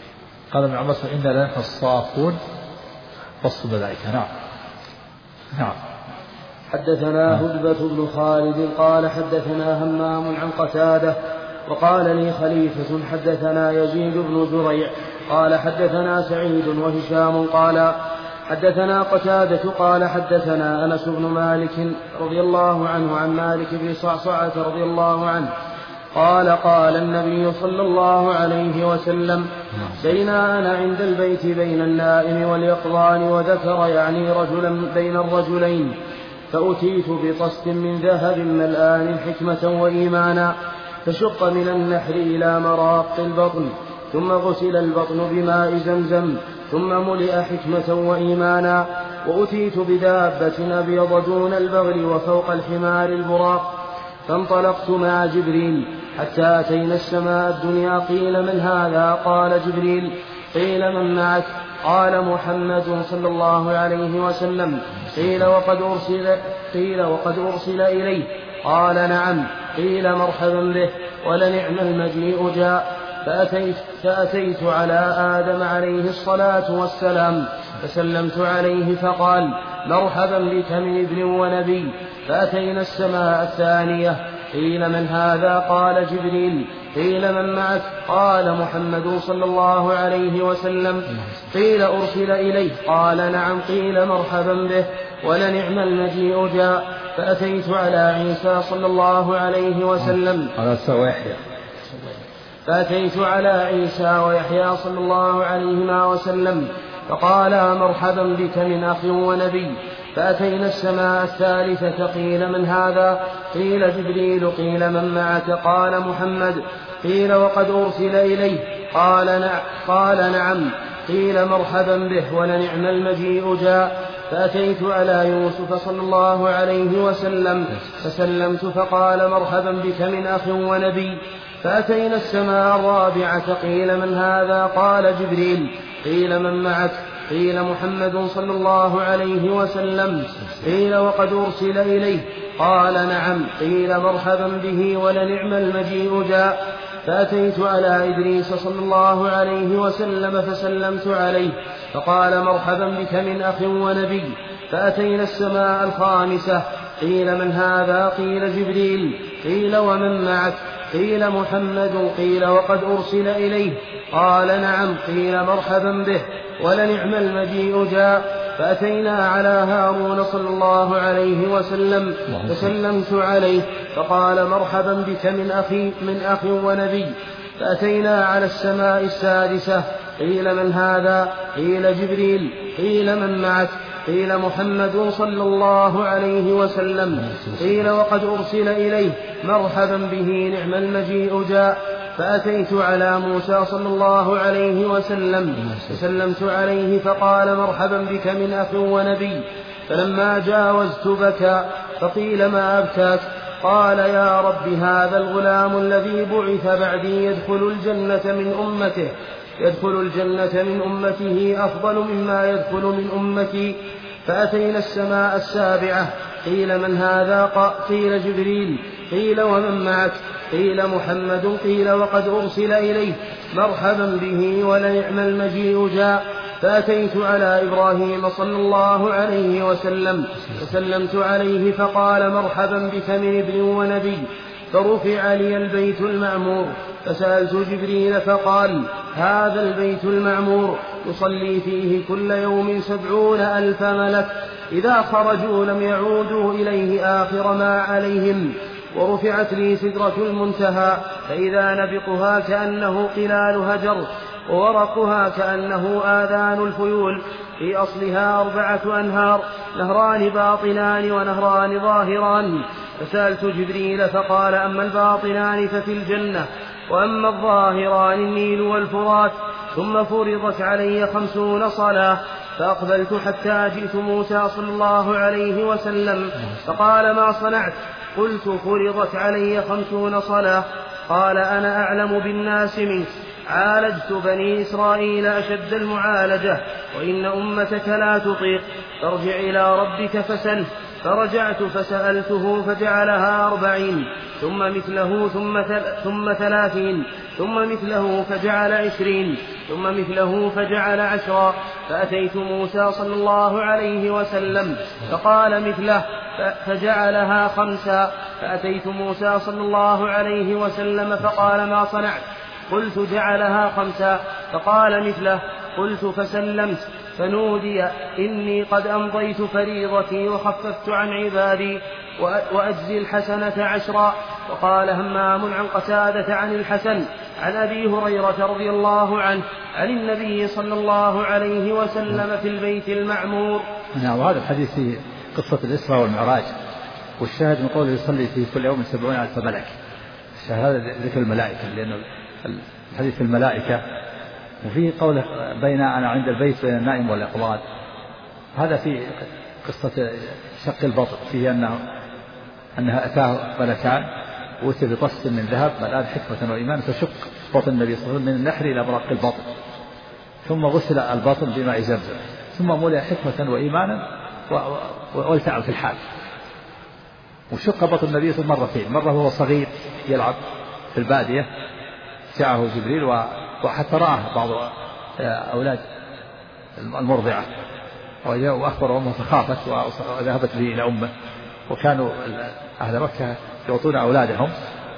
قال ابن عباس إنا لنحن الصافون وسط الملائكة. نعم. نعم.
حدثنا هدبة بن خالد قال حدثنا همام عن قتادة وقال لي خليفة حدثنا يزيد بن زريع قال حدثنا سعيد وهشام قال حدثنا قتادة قال حدثنا أنس بن مالك رضي الله عنه عن مالك بن صعصعة رضي الله عنه قال قال النبي صلى الله عليه وسلم بينا أنا عند البيت بين النائم واليقظان وذكر يعني رجلا بين الرجلين فأتيت بطست من ذهب ملآن حكمة وإيمانا فشق من النحر إلى مراق البطن ثم غسل البطن بماء زمزم ثم ملئ حكمة وإيمانا وأتيت بدابة أبيض دون البغل وفوق الحمار البراق فانطلقت مع جبريل حتى أتينا السماء الدنيا قيل من هذا قال جبريل قيل من معك قال محمد صلى الله عليه وسلم قيل وقد أرسل إليه قال نعم قيل مرحبا به ولنعم المجيء جاء فأتيت على آدم عليه الصلاة والسلام فسلمت عليه فقال مرحبا بك من ابن ونبي فأتينا السماء الثانية قيل من هذا قال جبريل قيل من معك قال محمد صلى الله عليه وسلم قيل أرسل إليه قال نعم قيل مرحبا به ولنعم المجيء جاء فأتيت على عيسى صلى الله عليه وسلم فأتيت على عيسى ويحيى صلى الله عليهما وسلم فقال مرحبا بك من أخ ونبي فأتينا السماء الثالثة قيل من هذا قيل جبريل قيل من معك قال محمد قيل وقد أرسل إليه قال نعم قيل مرحبا به ولنعم المجيء جاء فأتيت على يوسف صلى الله عليه وسلم فسلمت فقال مرحبا بك من أخ ونبي فأتينا السماء الرابعة قيل من هذا قال جبريل قيل من معك قيل محمد صلى الله عليه وسلم قيل وقد أرسل إليه قال نعم قيل مرحبا به ولنعم المجيء جاء فأتيت على إدريس صلى الله عليه وسلم فسلمت عليه فقال مرحبا بك من أخ ونبي فأتينا السماء الخامسة قيل من هذا قيل جبريل قيل ومن معك قيل محمد قيل وقد أرسل إليه قال نعم قيل مرحبا به ولنعم المجيء جاء فأتينا على هارون صلى الله عليه وسلم فسلمت عليه فقال مرحبا بك من أخ ونبي فأتينا على السماء السادسة قيل من هذا قيل جبريل قيل من معك قيل محمد صلى الله عليه وسلم قيل وقد أرسل إليه مرحبا به نعم المجيء جاء فأتيت على موسى صلى الله عليه وسلم فسلمت عليه فقال مرحبا بك من أخ ونبي فلما جاوزت بكى فقيل ما أبكاك قال يا رب هذا الغلام الذي بعث بعدي يدخل الجنة من أمته أفضل مما يدخل من أمتي فأتينا السماء السابعة قيل من هذا قيل جبريل قيل ومن معك قيل محمد قيل وقد أرسل إليه مرحبا به ولنعم المجيء جاء فأتيت على إبراهيم صلى الله عليه وسلم فسلمت عليه فقال مرحبا بك من ابن ونبي فرفع لي البيت المعمور فسألت جبريل فقال هذا البيت المعمور يصلي فيه كل يوم 70,000 ملك إذا خرجوا لم يعودوا إليه آخر ما عليهم ورفعت لي سدرة المنتهى فإذا نبقها كأنه قلال هجر وورقها كأنه آذان الفيول في أصلها 4 أنهار نهران باطنان ونهران ظاهران فسألت جبريل فقال أما الباطنان ففي الجنة وأما الظاهران النيل والفرات ثم فرضت علي 50 صلاة فأقبلت حتى جئت موسى صلى الله عليه وسلم فقال ما صنعت قلت فرضت علي 50 صلاة قال أنا أعلم بالناس منك عالجت بني إسرائيل أشد المعالجة وإن أمتك لا تطيق، فارجع إلى ربك فسله. فرجعت فسألته فجعلها 40 ثم مثله ثم 30 ثم مثله فجعل 20 ثم مثله فجعل 10. فأتيت موسى صلى الله عليه وسلم فقال مثله فجعلها 5. فأتيت موسى صلى الله عليه وسلم فقال ما صنعت؟ قلت جعلها 5. فقال مثله. قلت فسلمت فنودي إني قد أمضيت فريضتي وخففت عن عبادي وأجزي الحسنة 10. وقال همام عن قتادة عن الحسن عن أبي هريرة رضي الله عنه عن النبي صلى الله عليه وسلم في البيت المعمور.
نعم. وهذا الحديث في قصة الإسراء والمعراج، والشاهد من قوله يصلي في كل يوم 70,000 ملك. الشهادة ذكر الملائكة، لأن الحديث الملائكة. وفي قوله بين أنا عند البيت بين النائم والإقبال، هذا في قصة شق البطن، فيه أنها أتاه ملكان وأتي بطس من ذهب ملآن حكمة وإيمان، فشق بطن النبي صلى الله عليه وسلم من النحر إلى مرق البطن، ثم غسل البطن بماء زمزم، ثم ملئ حكمة وإيمانا والتعب في الحال. وشق بطن النبي صلى الله عليه وسلم مرتين، مرة وهو صغير يلعب في البادية جاءه جبريل وحتى رآه بعض أولاد المرضعة وأخبر أمه فخافت وذهبت به إلى أمه. وكانوا أهل مكة يعطون أولادهم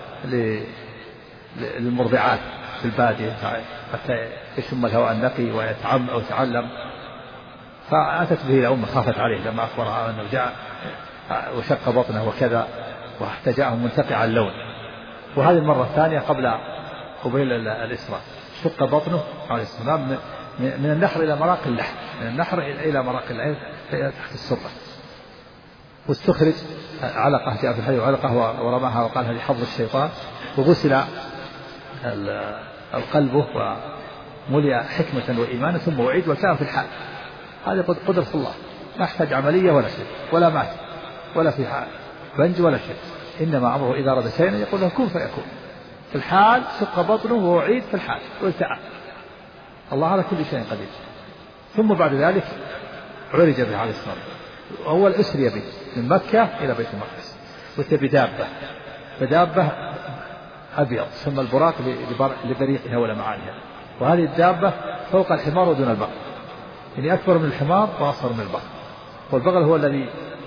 للمرضعات في البادية حتى يشم الهواء النقي ويتعلم. فأتت به إلى أمه خافت عليه لما أخبرها أنه جاء وشق بطنه وكذا، وحتى جاءه منتقع اللون. وهذه المرة الثانية قبيل الإسراء، شق بطنه عليه السلام من النحر إلى مراق اللحم، من النحر إلى مراق اللحم تحت السرة. واستخرج علقة، جاء في الحديث علقة ورماها وقال هذه حظ الشيطان. وغسل قلبه وملئ حكمة وإيمانا ثم أعيد وكان في الحال. هذه قدرة الله، ما يحتاج عملية ولا شيء ولا مات ولا في بنج ولا شيء، إنما أمره إذا أراد شيئا يقول له كن فيكون. في الحال شق بطنه وأعيد في الحال والتعب. الله على كل شيء قدير. ثم بعد ذلك عرج به عليه الصلاة والسلام. أول أسري به من مكة إلى بيت المقدس، وأتى بدابة أبيض ثم البراق لبريقها ولمعانها. وهذه الدابة فوق الحمار ودون البقر، يعني أكبر من الحمار وأصغر من البقر. والبقر هو الذي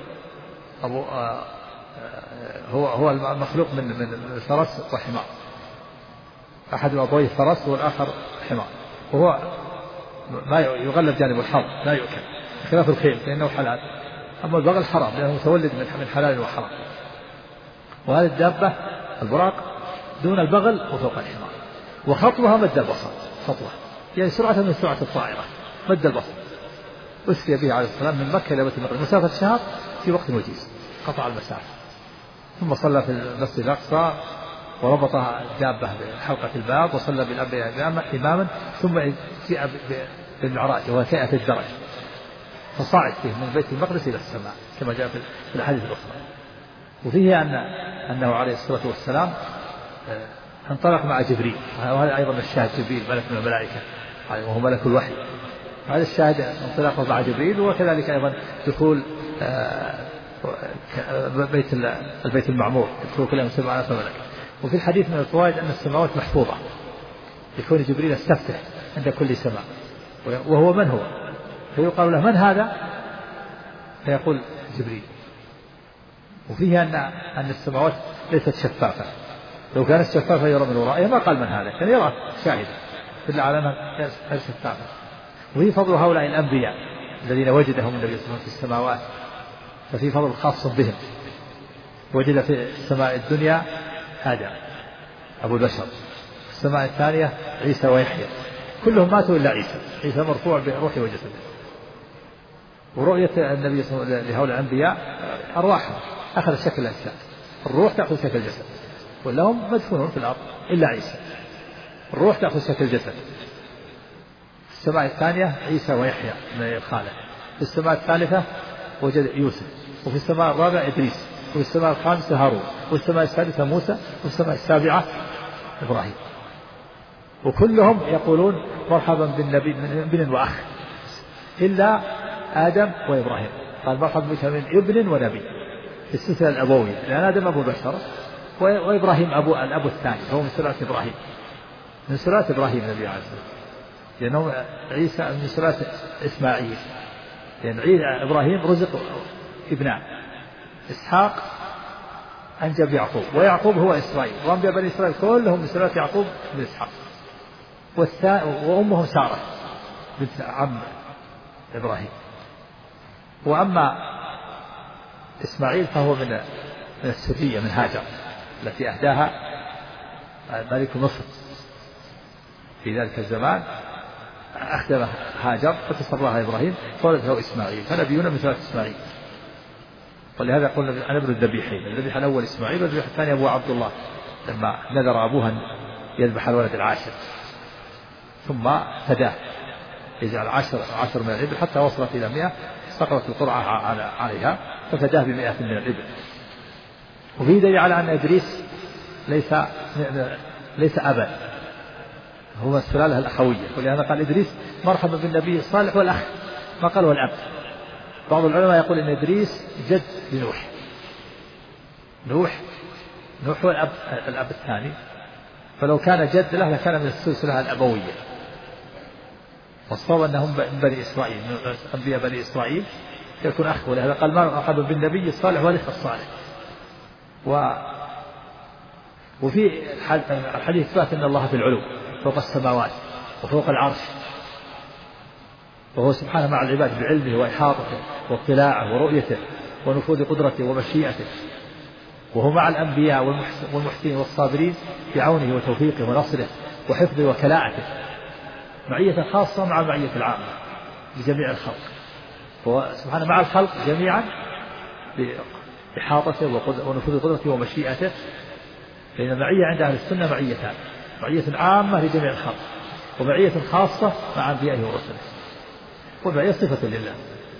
هو المخلوق من الفرس والحمار، أحد أبويه فرس والآخر حمار، وهو ما يغلب جانب الحرب لا يؤكل خلاف الخيل لأنه حلال، أما البغل حرام لأنه متولد من حلال وحرام. وهذه الدابة البراق دون البغل وفوق الحمار، وخطوها مد البصر، خطوة يعني سرعة من سرعة الطائرة مد البصر. أسري به عليه السلام من مكة إلى بيت المقدس مسافة شهر في وقت وجيز، قطع المسافة. ثم صلى في المسجد الأقصى وربطها الدابة بحلقة الباب وصلى بالأنبياء إماما، ثم جاء بالمعراج وهو 100 الدرجة، فصعد فيه من بيت المقدس إلى السماء كما جاء في الحديث الأخرى. وفيه أنه عليه الصلاة والسلام انطلق مع جبريل، وهذا أيضا الشاهد جبريل ملك من الملائكة وهو ملك الوحي. هذا الشاهد انطلاقه مع جبريل، وكذلك أيضا دخول البيت المعمور يدخل كل يوم 7,000 ملك. وفي الحديث من الفوائد أن السماوات محفوظة، يكون جبريل استفتح عند كل سماء وهو من هو، فيقال له من هذا فيقول جبريل. وفيه أن السماوات ليست شفافة، لو كانت شفافة يرى من ورائها ما قال من هذا، كان يرى شاهدا دل على أنها غير شفافة. وهي فضل هؤلاء الأنبياء الذين وجدهم النبي صلى الله عليه وسلم في السماوات، ففي فضل خاص بهم. وجد في السماء الدنيا آدم أبو البشر، في السماء الثانية عيسى ويحيى، كلهم ماتوا إلا عيسى مرفوع بروحه وجسده. ورؤية النبي صلى الله عليه وسلم لهؤلاء الأنبياء أرواحهم أخذ شكل الأجساد، الروح تأخذ شكل الجسد، ولهم مدفونون في الأرض إلا عيسى، الروح تأخذ شكل الجسد. في السماء الثانية عيسى ويحيى من الخالق، في السماء الثالثة وجد يوسف، وفي السماء الرابعة إدريس، وفي السماء الخامسة هارون، وفي السماء السادسة موسى، وفي السماء السابعة إبراهيم. وكلهم يقولون مرحبا بالنبي من ابن وأخ إلا آدم وإبراهيم، قال مرحبا بك من ابن ونبي في السلسلة الأبوية، لأن آدم أبو بشر وإبراهيم الأب الثاني، فهو من سلالة إبراهيم، من سلالة إبراهيم النبي عليه الصلاة والسلام، لأنه عيسى من سلالة إسماعيل، لأن إبراهيم رزق ابنان، إسحاق أنجب يعقوب، ويعقوب هو إسرائيل، وأنبياء بني إسرائيل كلهم من سلالة يعقوب بن إسحاق، وأمه سارة بنت عم إبراهيم. وأما إسماعيل فهو من السرية من هاجر التي أهداها ملك مصر في ذلك الزمان، أخذ هاجر فتصرها إبراهيم فولد له إسماعيل، فنبينا من سلالة إسماعيل. ولهذا قلنا عن ابن الذبيحين، الذبيح الأول إسماعيل والذبيح الثاني أبو عبد الله، لما نذر أبوها أن يذبح الولد العاشر ثم فداه يجعل 10 من الإبل حتى وصلت إلى 100، سقطت القرعة عليها ففداه ب100 من الإبل. وفي دليل على أن إدريس ليس أبا، هو السلالة الأخوية، ولهذا قال إدريس مرحبا بالنبي الصالح والأخ، ما قال والأب. بعض العلماء يقول إن إدريس جد لنوح، نوح هو الأب الثاني، فلو كان جد له لكان من السلسلة الأبوية، والصواب أنهم من بني إسرائيل، من أنبياء بني إسرائيل يكون أخ، ولهذا قال مرحبا بالنبي الصالح والأخ الصالح. وفي الحديث إثبات أن الله في العلو فوق السماوات وفوق العرش، وهو سبحانه مع العباد بعلمه وإحاطته واطلاعه ورؤيته ونفوذ قدرته ومشيئته، وهو مع الأنبياء والمحسنين والصابرين بعونه وتوفيقه ونصره وحفظه وكلاءته، معية خاصة مع المعية العامة لجميع الخلق، هو سبحانه مع الخلق جميعا بإحاطته ونفوذ قدرته ومشيئته. لأن المعية عند أهل السنة معيتان، معية عامة لجميع الخلق، ومعية خاصة مع أنبيائه ورسله. والمعية صفة لله،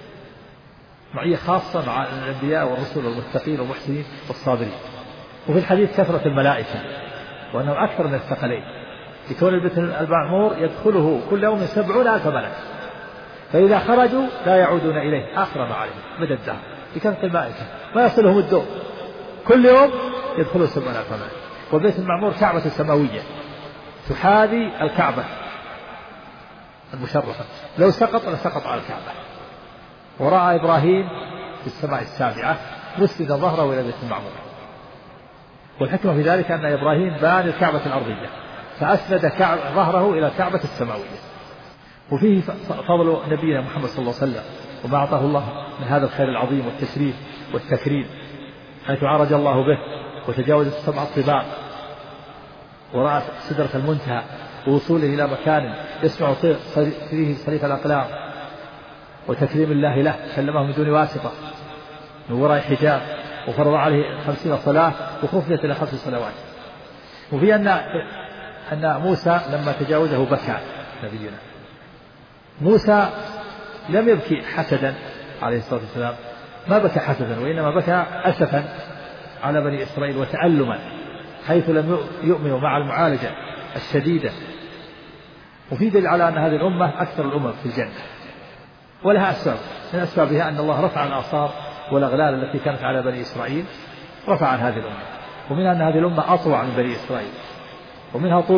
معية خاصة مع الأنبياء والرسل والمتقين والمحسنين والصابرين. وفي الحديث كثرة الملائكة وأنهم أكثر من الثقلين، لكون البيت المعمور يدخله كل يوم 70,000 ملك، فإذا خرجوا لا يعودون إليه آخر ما عليهم مدى الدهر بكثرة الملائكة ما يصلهم الدور، كل يوم يدخلوا 70,000 ملك. والبيت المعمور كعبة سماوية تحاذي الكعبة المشرفة، لو سقط لسقط على الكعبة. ورأى إبراهيم في السماء السابعة مسندا ظهره إلى البيت المعمور، والحكمة في ذلك أن إبراهيم بان الكعبة الأرضية فأسند ظهره إلى الكعبة السماوية. وفيه فضل نبينا محمد صلى الله عليه وسلم وما أعطاه الله من هذا الخير العظيم والتشريف والتكريم، حيث عرج الله به وتجاوز 7 طباق ورأى سدرة المنتهى ووصوله إلى مكان يسمع فيه صريف الأقلام، وتكريم الله له كلمه من دون واسطة من وراء حجاب، وفرض عليه 50 صلاة وخفيت إلى 5 صلوات. وفي أن موسى لما تجاوزه بكى نبينا. موسى لم يبكي حسدا عليه الصلاة والسلام، ما بكى حسدا، وإنما بكى أسفا على بني إسرائيل وتألما، حيث لم يؤمنوا مع المعالجة الشديدة. وفي دليل على أن هذه الأمة أكثر الأمم في الجنة، ولها أسباب، من أسبابها أن الله رفع الآثار والأغلال التي كانت على بني إسرائيل، رفع عن هذه الأمة، ومنها أن هذه الأمة أطوع من بني إسرائيل، ومنها طول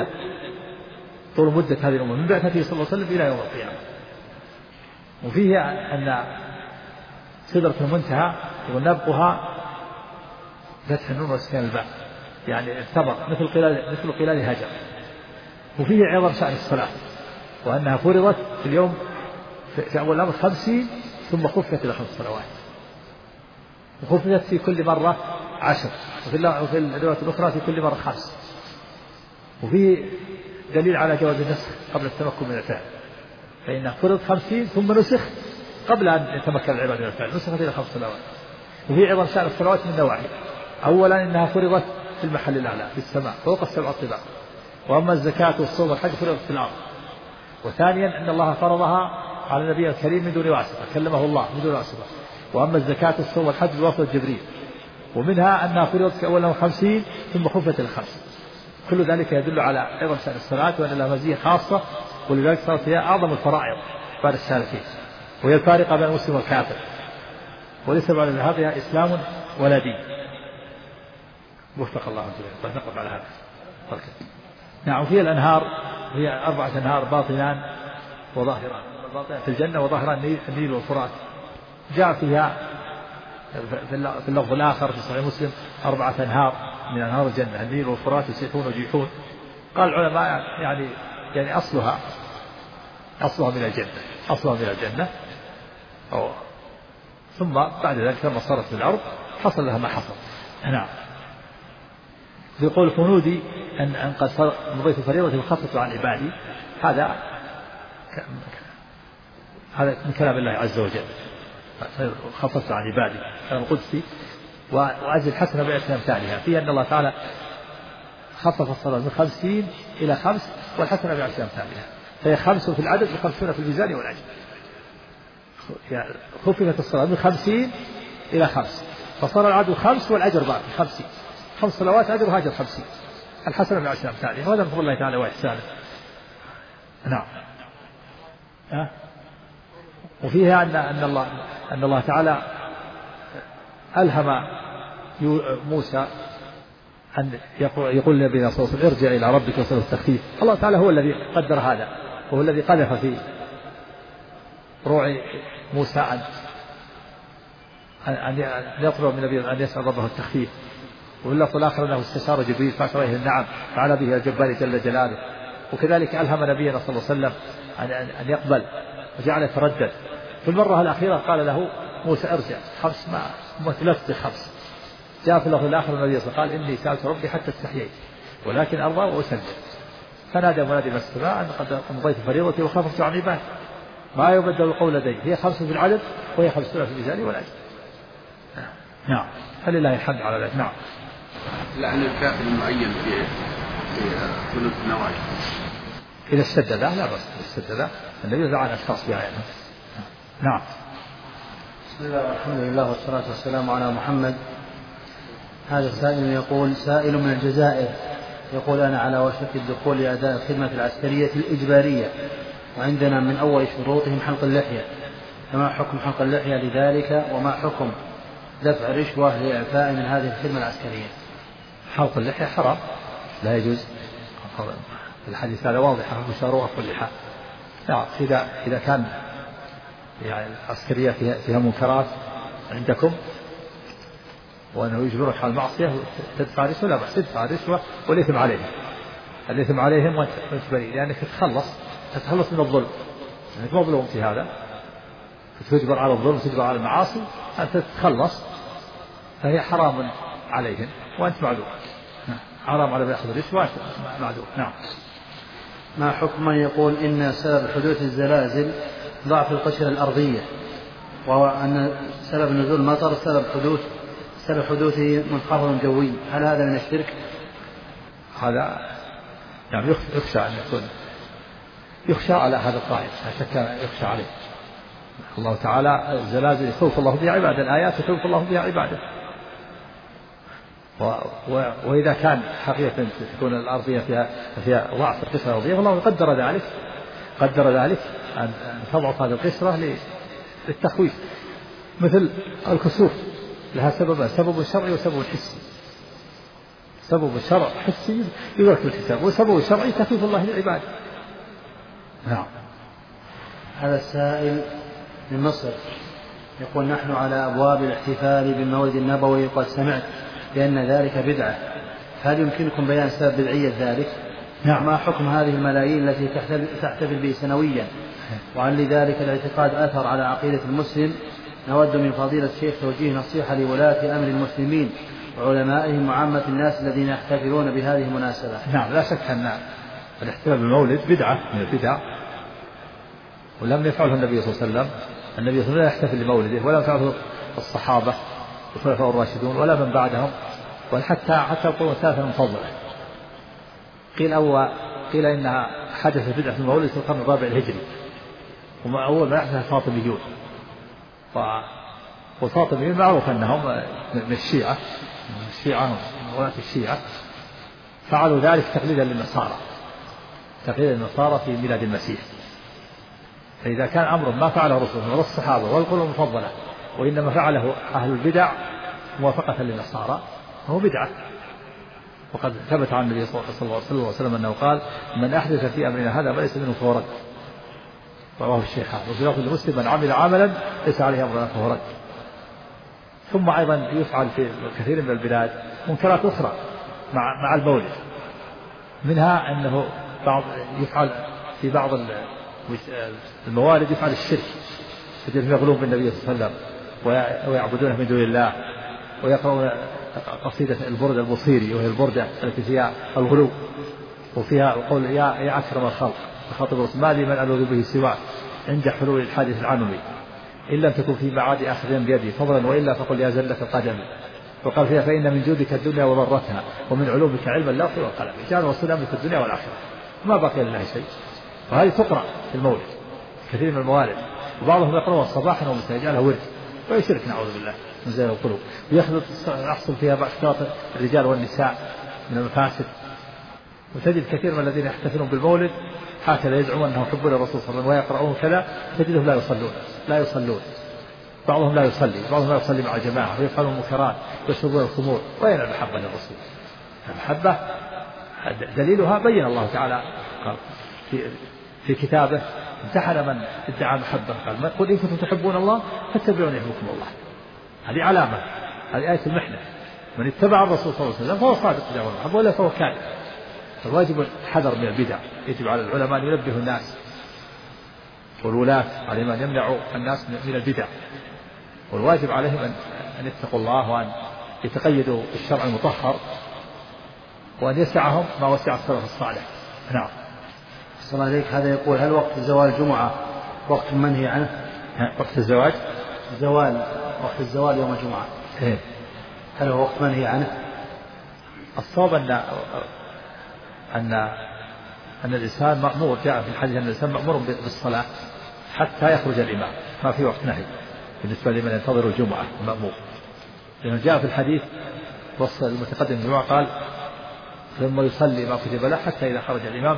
مدة هذه الأمة من بعثته صلى الله عليه وسلم إلى يوم القيامة. وفيه أن سدرة المنتهى ونبقها فتح النون وسكان الباء، يعني ارتبط مثل قلال هجر. وفيه عظم شأن الصلاة، وأنها فرضت في اليوم في أول الأمر 50 ثم خفت إلى 5 صلوات، وخفت في كل مرة 10، وفي الرواية الأخرى في كل مرة 5. وفيه دليل على جواز النسخ قبل التمكن من الفعل، فإنها فرض 50 ثم نسخ قبل أن يتمكن العباد من الفعل، نسخت إلى 5 صلوات. وفي عظم شأن الصلوات من نواحي: أولا أنها فرضت في المحل الأعلى في السماء فوق 7 طباق، وأما الزكاة والصوم والحج فرضت في الأرض. وثانيا أن الله فرضها على النبي الكريم من دون واسطة، كلمه الله من دون واسطة. وأما الزكاة والصوم والحج بواسطة جبريل. ومنها أنها فرضت في أول 50 ثم خفت إلى 5. كل ذلك يدل على عظم شأن الصلاة وأن لها مزية خاصة، ولذلك صارت هي أعظم الفرائض بعد الشهادتين، وهي الفارقة بين المسلم والكافر، وليس بعد هذا إسلام ولا دين. وفق الله جميعا. نقف على هذا. نعم. فيها الأنهار، هي 4 أنهار باطنان وظاهران، باطنان في الجنة وظاهران النيل والفرات. جاء فيها في اللفظ الآخر في صحيح مسلم 4 أنهار من أنهار الجنة، النيل والفرات وسيحون وجيحون. قال العلماء يعني أصلها من الجنة، ثم بعد ذلك لما صارت في الأرض حصل لها ما حصل. نعم. يقول فنودي أن قد مضيت فريضة وخفت عن عبادي. هذا من كلام الله عز وجل، خفت عن عبادي كلام القدسي. وأجل الحسنة بعشر أمثالها، في أن الله تعالى خفف الصلاة من 50 إلى 5، والحسنة بعشر أمثالها، فهي 5 في العدد و50 في الميزان والأجر. خففت الصلاة من 50 إلى 5، فصار العدد 5 والأجر باقي 50. 5 صلوات أجرها أجر 50، الحسنة بعشر أمثالها، وهذا من فضل الله تعالى وإحسانه. نعم. وفيها أن الله تعالى ألهم موسى أن يقول لنبينا صلى الله عليه وسلم ارجع إلى ربك وصل التخفيف. الله تعالى هو الذي قدر هذا، وهو الذي قذف في روع موسى أن يطلب من النبي أن يسأل ربه التخفيف. واللفظ الآخر أنه استشار جبريل فأشار إليه النعم فعلى به الجبار جل جلاله. وكذلك ألهم نبينا صلى الله عليه وسلم أن يقبل، وجعل يتردد. في المرة الأخيرة قال له موسى ارجع 5، ما تلفت 5. جاء في اللفظ الآخر النبي صلى الله عليه وسلم قال إني سألت ربي حتى استحييت ولكن أرضى وأسجد. فنادى منادي من السماء أن قد مضيت فريضتي وخففت عن عبادي، ما يبدل القول لدي، هي 5 في العدد وهي 50 في الميزان والأجر. نعم. فلله الحمد على ذلك. نعم.
لعن الكافر المعين في ثلث النوافل
إذا اشتد لا بس اشتد النبي لعن أشخاص بها يعني. نعم.
بسم الله والحمد لله والصلاة والسلام على محمد. هذا سائل يقول: سائل من الجزائر يقول: أنا على وشك الدخول لأداء الخدمة العسكرية الإجبارية، وعندنا من أول شروطهم حلق اللحية، فما حكم حلق اللحية لذلك؟ وما حكم دفع رشوة لإعفاء من هذه الخدمة العسكرية؟
حلق اللحية حرام، لا يجوز. الحديث هذا واضح، مشاروع كل حال. لا، إذا كان يعني العسكرية فيها منكرات عندكم وأنه يجبرك على المعصية تدفع رشوة، لا بأس، تدفع رشوة والإثم عليهم، الإثم عليهم وأنت بريء، لأنك تتخلص من الظلم، أنك مظلوم في هذا، تجبر على الظلم، تجبر على المعاصي، أنت تتخلص، فهي حرام عليهم وأنت معذور. حرام على من يأخذ الرشوة معذور. نعم.
ما حكم من يقول إن سبب حدوث الزلازل ضعف القشرة الأرضية، وهو أن سبب نزول المطر سبب حدوثه منخفض جوي؟ هل هذا من الشرك؟
هذا يعني يخشى أن يكون، يخشى على هذا القائل، لا شك يخشى عليه. الله تعالى الزلازل يخوف الله بها عباده، الآيات يخوف الله بها عباده. وإذا كان حقيقة تكون الأرضية فيها ضعف القشرة الأرضية، فالله قدر ذلك أن تضعف هذه القشرة للتخويف، مثل الكسوف لها سبب شرعي وسبب حسي. سبب الشرع حسي يدرك بالحساب، وسبب الشرعي تخفيف الله للعباد. نعم.
هذا السائل من مصر يقول: نحن على أبواب الاحتفال بالمولد النبوي، وقد سمعت بأن ذلك بدعة، هل يمكنكم بيان سبب بدعية ذلك؟
نعم.
ما حكم هذه الملايين التي تحتفل به سنويا؟ وهل لذلك الاعتقاد أثر على عقيدة المسلم؟ نود من فضيلة الشيخ توجيه نصيحة لولاة أمر المسلمين وعلمائهم وعامة الناس الذين يحتفلون بهذه المناسبة.
نعم. لا شك أن الاحتفال بالمولد بدعة من البدع، ولم يفعله النبي صلى الله عليه وسلم. النبي صلى الله عليه وسلم لا يحتفل بمولده، ولا يفعله الصحابة الخلفاء الراشدون ولا من بعدهم، وحتى القرون الثلاثة المفضلة. قيل إنها حدثت بدعة في المولد في القرن الرابع الهجري، وأول ما يحدث الفاطميون. والفاطميون معروف أنهم من الشيعة، ولاة الشيعة، فعلوا ذلك تقليدا للنصارى، تقليدا للنصارى في ميلاد المسيح. فإذا كان أمر ما فعله الرسول ولا الصحابة ولا القرون المفضلة وإنما فعله أهل البدع موافقة للنصارى فهو بدعة. وقد ثبت عن النبي صلى الله عليه وسلم أنه قال: من أحدث في أمرنا هذا ما ليس منه فهو رد. رواه الشيخان. وفي لفظ مسلم: من عمل عملا ليس عليه أمرنا فهو رد. ثم أيضا يفعل في كثير من البلاد منكرات أخرى مع المولد، منها أنه يفعل في بعض الموالد يفعل الشرك، يغلون بالنبي صلى الله عليه وسلم ويعبدونه من دون الله، ويقرؤون قصيدة البردة البصيري وهي البردة التي فيها الغلو وفيها القول: يا أكرم الخلق خاطب الرسول ما لي من ألوذ به سواك عند حلول الحادث العممي إن لم تكن في معاد أخذ بيدي فضلا وإلا فقل يا زلة القدم. وقال فيها: فإن من جودك الدنيا وضرتها ومن علومك علم اللوح والقلم. جعل الرسول أمر في الدنيا والآخرة ما بقي لله شيء. وهذه تقرأ في المولد كثير من الموالد، وبعضهم يقرأها صباحا ومساء يجعلها ورد ويشرك نعوذ بالله من زين القلوب، ويحصل فيها اختلاط الرجال والنساء من المفاسد. وتجد كثير من الذين يحتفلون بالمولد هكذا يزعمون أنهم يحبون الرسول صلى الله عليه وسلم ويقرؤون كذا، تجدهم لا يصلون بعضهم لا يصلي مع الجماعة ويفعلون المنكرات ويشربون الخمور. وين المحبة للرسول؟ المحبة دليلها بين الله تعالى في كتابه: امتحن من ادعى محبة قال: قل إن كنتم تحبون الله فاتبعوني يحببكم الله. هذه علامة، هذه آية المحنة. من اتبع الرسول صلى الله عليه وسلم فهو صادق في دعوة المحبة ولا فهو كاذب. فالواجب الحذر من البدع. يجب على العلماء أن ينبهوا الناس والولاة عليهم أن يمنعوا الناس من البدع، والواجب عليهم أن يتقوا الله وأن يتقيدوا بالشرع المطهر وأن يسعهم ما وسع السلف الصالح. نعم.
صلى الله عليك. هذا يقول: هل وقت زوال الجمعة وقت منهي عنه؟
وقت الزواج
وقت الزوال يوم الجمعة
إيه؟
هل هو وقت منهي عنه؟
الصواب أن الإنسان مأمور، جاء في الحديث أن الإنسان مأمور بالصلاة حتى يخرج الإمام، ما في وقت نهي بالنسبة لمن ينتظر الجمعة المأمور. لأنه جاء في الحديث وصل المتقدم الجمعة قال: ثم يصلي ما كتب له حتى إذا خرج الإمام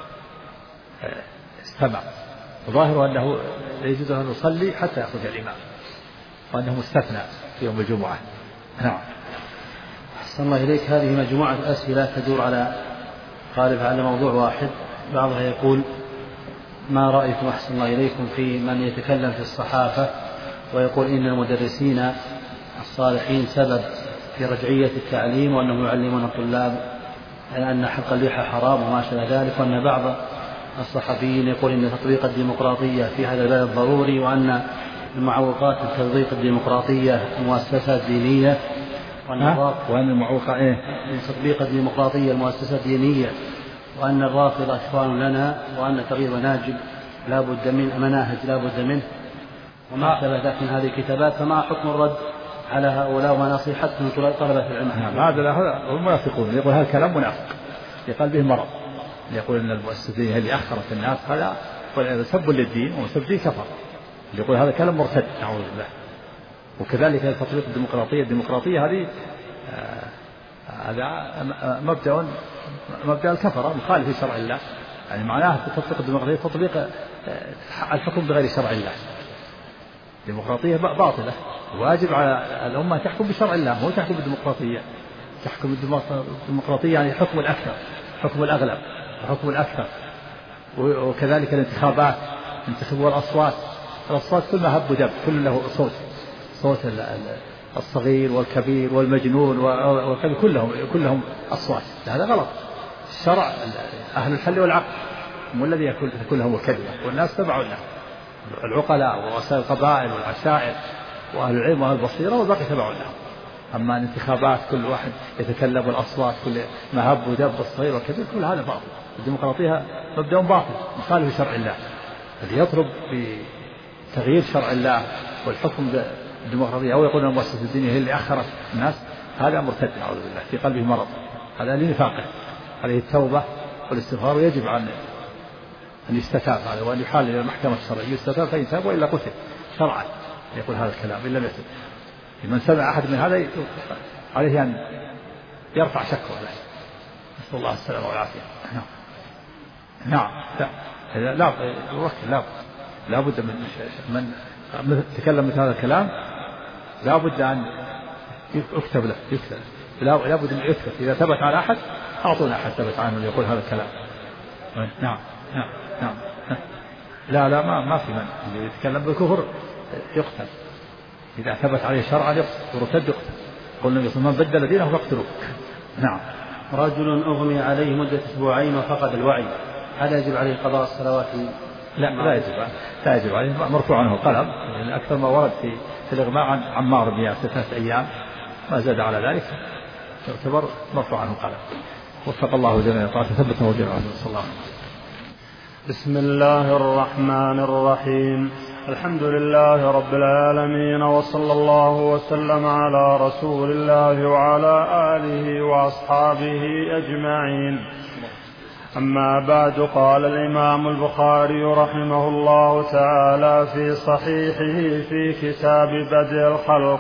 استمع. وظاهره أنه يجوز أن يصلي حتى يخرج الإمام، وأنه مستثنى في يوم الجمعة. نعم.
أحسن الله إليك. هذه مجموعة أسئلة تدور على موضوع واحد. بعضها يقول: ما رأيكم أحسن الله إليكم في من يتكلم في الصحافة ويقول إن المدرسين الصالحين سبب في رجعية التعليم، وأنهم يعلمون الطلاب أن حلق اللحى حرام وما شابه ذلك، وأن بعض الصحفيين يقول إن تطبيق الديمقراطية في هذا البلد ضروري، وأن المعوقات لتطبيق الديمقراطية المؤسسات دينية،
وأن المعوقة
من تطبيق الديمقراطية المؤسسات دينية، وأن الرافضة إخوان لنا، وأن تغيير مناهج لا بد منه، وما ثبت من هذه الكتابات. فما حكم الرد على هؤلاء وما نصيحتهم طلبة العلم؟
هذا هم المنافقون. يقول هذا الكلام منافق في قلبه مرض، يقول ان المؤسسين هي اللي اخرت الناس، هذا سب للدين وسب الدين كفر. يقول هذا كلام مرتد نعوذ بالله. وكذلك تطبيق الديمقراطية هذه هذا مبدأ الكفرة مخالف لشرع الله. يعني معناه تطبيق الديمقراطية تطبيق الحكم بغير شرع الله. الديمقراطية باطلة. واجب على الأمة تحكم بشرع الله، مو تحكم بالديمقراطية. تحكم بالديمقراطية يعني حكم الأكثر، حكم الأغلب، حكم الأكثر. وكذلك الانتخابات، انتخابوا الأصوات كل ما هب ودب، كل له صوت الصغير والكبير والمجنون والكبير كلهم أصوات. هذا غلط. الشرع أهل الحل والعقد هم الذي يكون لهم الكلمة، والناس تبعوا له، العقلاء ورؤساء القبائل والعشائر وأهل العلم وأهل البصيرة، والباقي تبعوا له. أما الانتخابات كل واحد يتكلم، الأصوات كل ما هب ودب الصغير والكبير، كل هذا باطل. الديمقراطية مبدأ باطل مخالف شرع الله. الذي يطلب بتغيير شرع الله والحكم بالديمقراطية أو يقول المؤسسة الدينية هي اللي أخرت الناس، هذا مرتد نعوذ بالله، في قلبه مرض، هذا لنفاقه. عليه التوبة والاستغفار، ويجب أن يستتاب هذا، وأن يحال إلى المحكمة الشرعية يستتاب، فإن تاب وإلا قتل شرعا. يقول هذا الكلام إن لم يتب. من سمع أحد من هذا عليه أن يرفع شكوى له نسأل الله السلامة والعافية. نعم لا بد من تكلم مثل هذا الكلام لا بد أن يكتب له لا بد أن يكتب. إذا ثبت على أحد أعطونا أحد ثبت عنه يقول هذا الكلام. نعم لا ما في من اللي يتكلم بالكفر يقتل إذا ثبت عليه شرعا يقتل ورتد يقتل. قلنا من بدل دينه فاقتلوه. نعم.
رجل أغمي عليه مدة أسبوعين وفقد الوعي، هل يجب عليه قضاء الصلوات؟
لا يجب عليه، مرفوع عنه القلم. أكثر ما ورد في الإغماء عن عمار بن ياسر 3 أيام، ما زاد على ذلك يعتبر مرفوع عنه القلم. وفق الله جميعا طاعته ثبته وجميعا. صلى الله عليه وسلم.
بسم الله الرحمن الرحيم. الحمد لله رب العالمين، وصلى الله وسلم على رسول الله وعلى آله وأصحابه أجمعين. أما بعد، قال الإمام البخاري رحمه الله تعالى في صحيحه في كتاب بدء الخلق: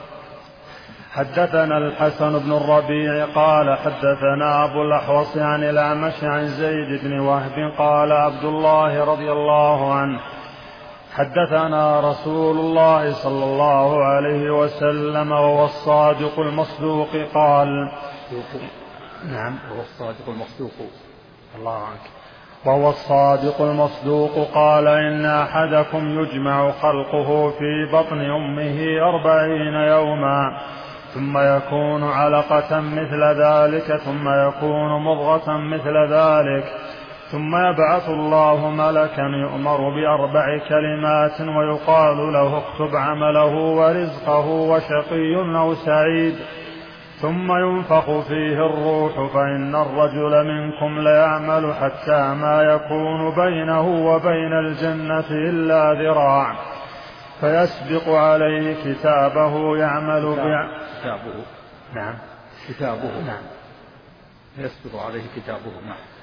حدثنا الحسن بن الربيع قال حدثنا أبو الأحوص عن الأعمش عن زيد بن وهب قال عبد الله رضي الله عنه: حدثنا رسول الله صلى الله عليه وسلم وهو الصادق المصدوق قال:
نعم وهو الصادق المصدوق.
الله عنك. وهو الصادق المصدوق قال: إن أحدكم يجمع خلقه في بطن أمه 40 يوما ثم يكون علقة مثل ذلك ثم يكون مضغة مثل ذلك ثم يبعث الله ملكا يؤمر ب4 كلمات ويقال له: اكتب عمله ورزقه وشقي أو سعيد، ثم ينفخ فيه الروح، فإن الرجل منكم ليعمل حتى ما يكون بينه وبين الجنة إلا ذراع، فيسبق عليه كتابه يعمل
يسبق عليه كتابه.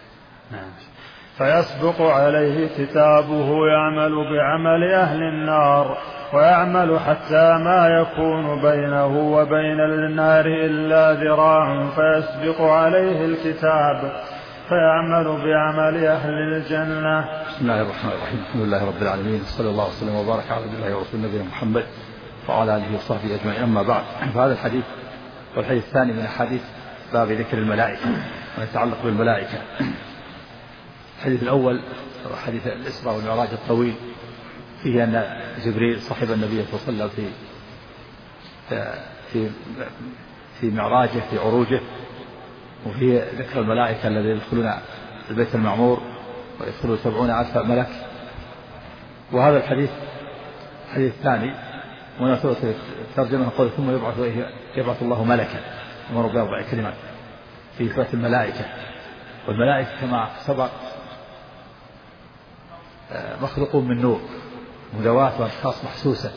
فيسبق عليه كتابه يعمل بعمل أهل النار، ويعمل حتى ما يكون بينه وبين النار إلا ذراع، فيسبق عليه الكتاب فيعمل بعمل أهل الجنة.
بسم الله الرحمن الرحيم. الحمد لله رب العالمين، صلى الله وسلم وبارك على الله ورسول نبينا محمد وعلى آله وصحبه أجمعين. أما بعد، فهذا الحديث والحديث الثاني من أحاديث باب ذكر الملائكة ويتعلق بالملائكة. الحديث الأول حديث الإسراء والمعراج الطويل، فيه أن جبريل صحب النبي صلى الله عليه وسلم في معراجه في عروجه، وفيه ذكر الملائكة الذين يدخلون البيت المعمور ويدخلون 70,000 ملك. وهذا الحديث الثاني مناسبة الترجمة قول: ثم يبعث الله ملكا يؤمر ب4 كلمات، في إثبات الملائكة. والملائكة كما سبق مخلوقون من نور، مذوات وأشخاص محسوسة،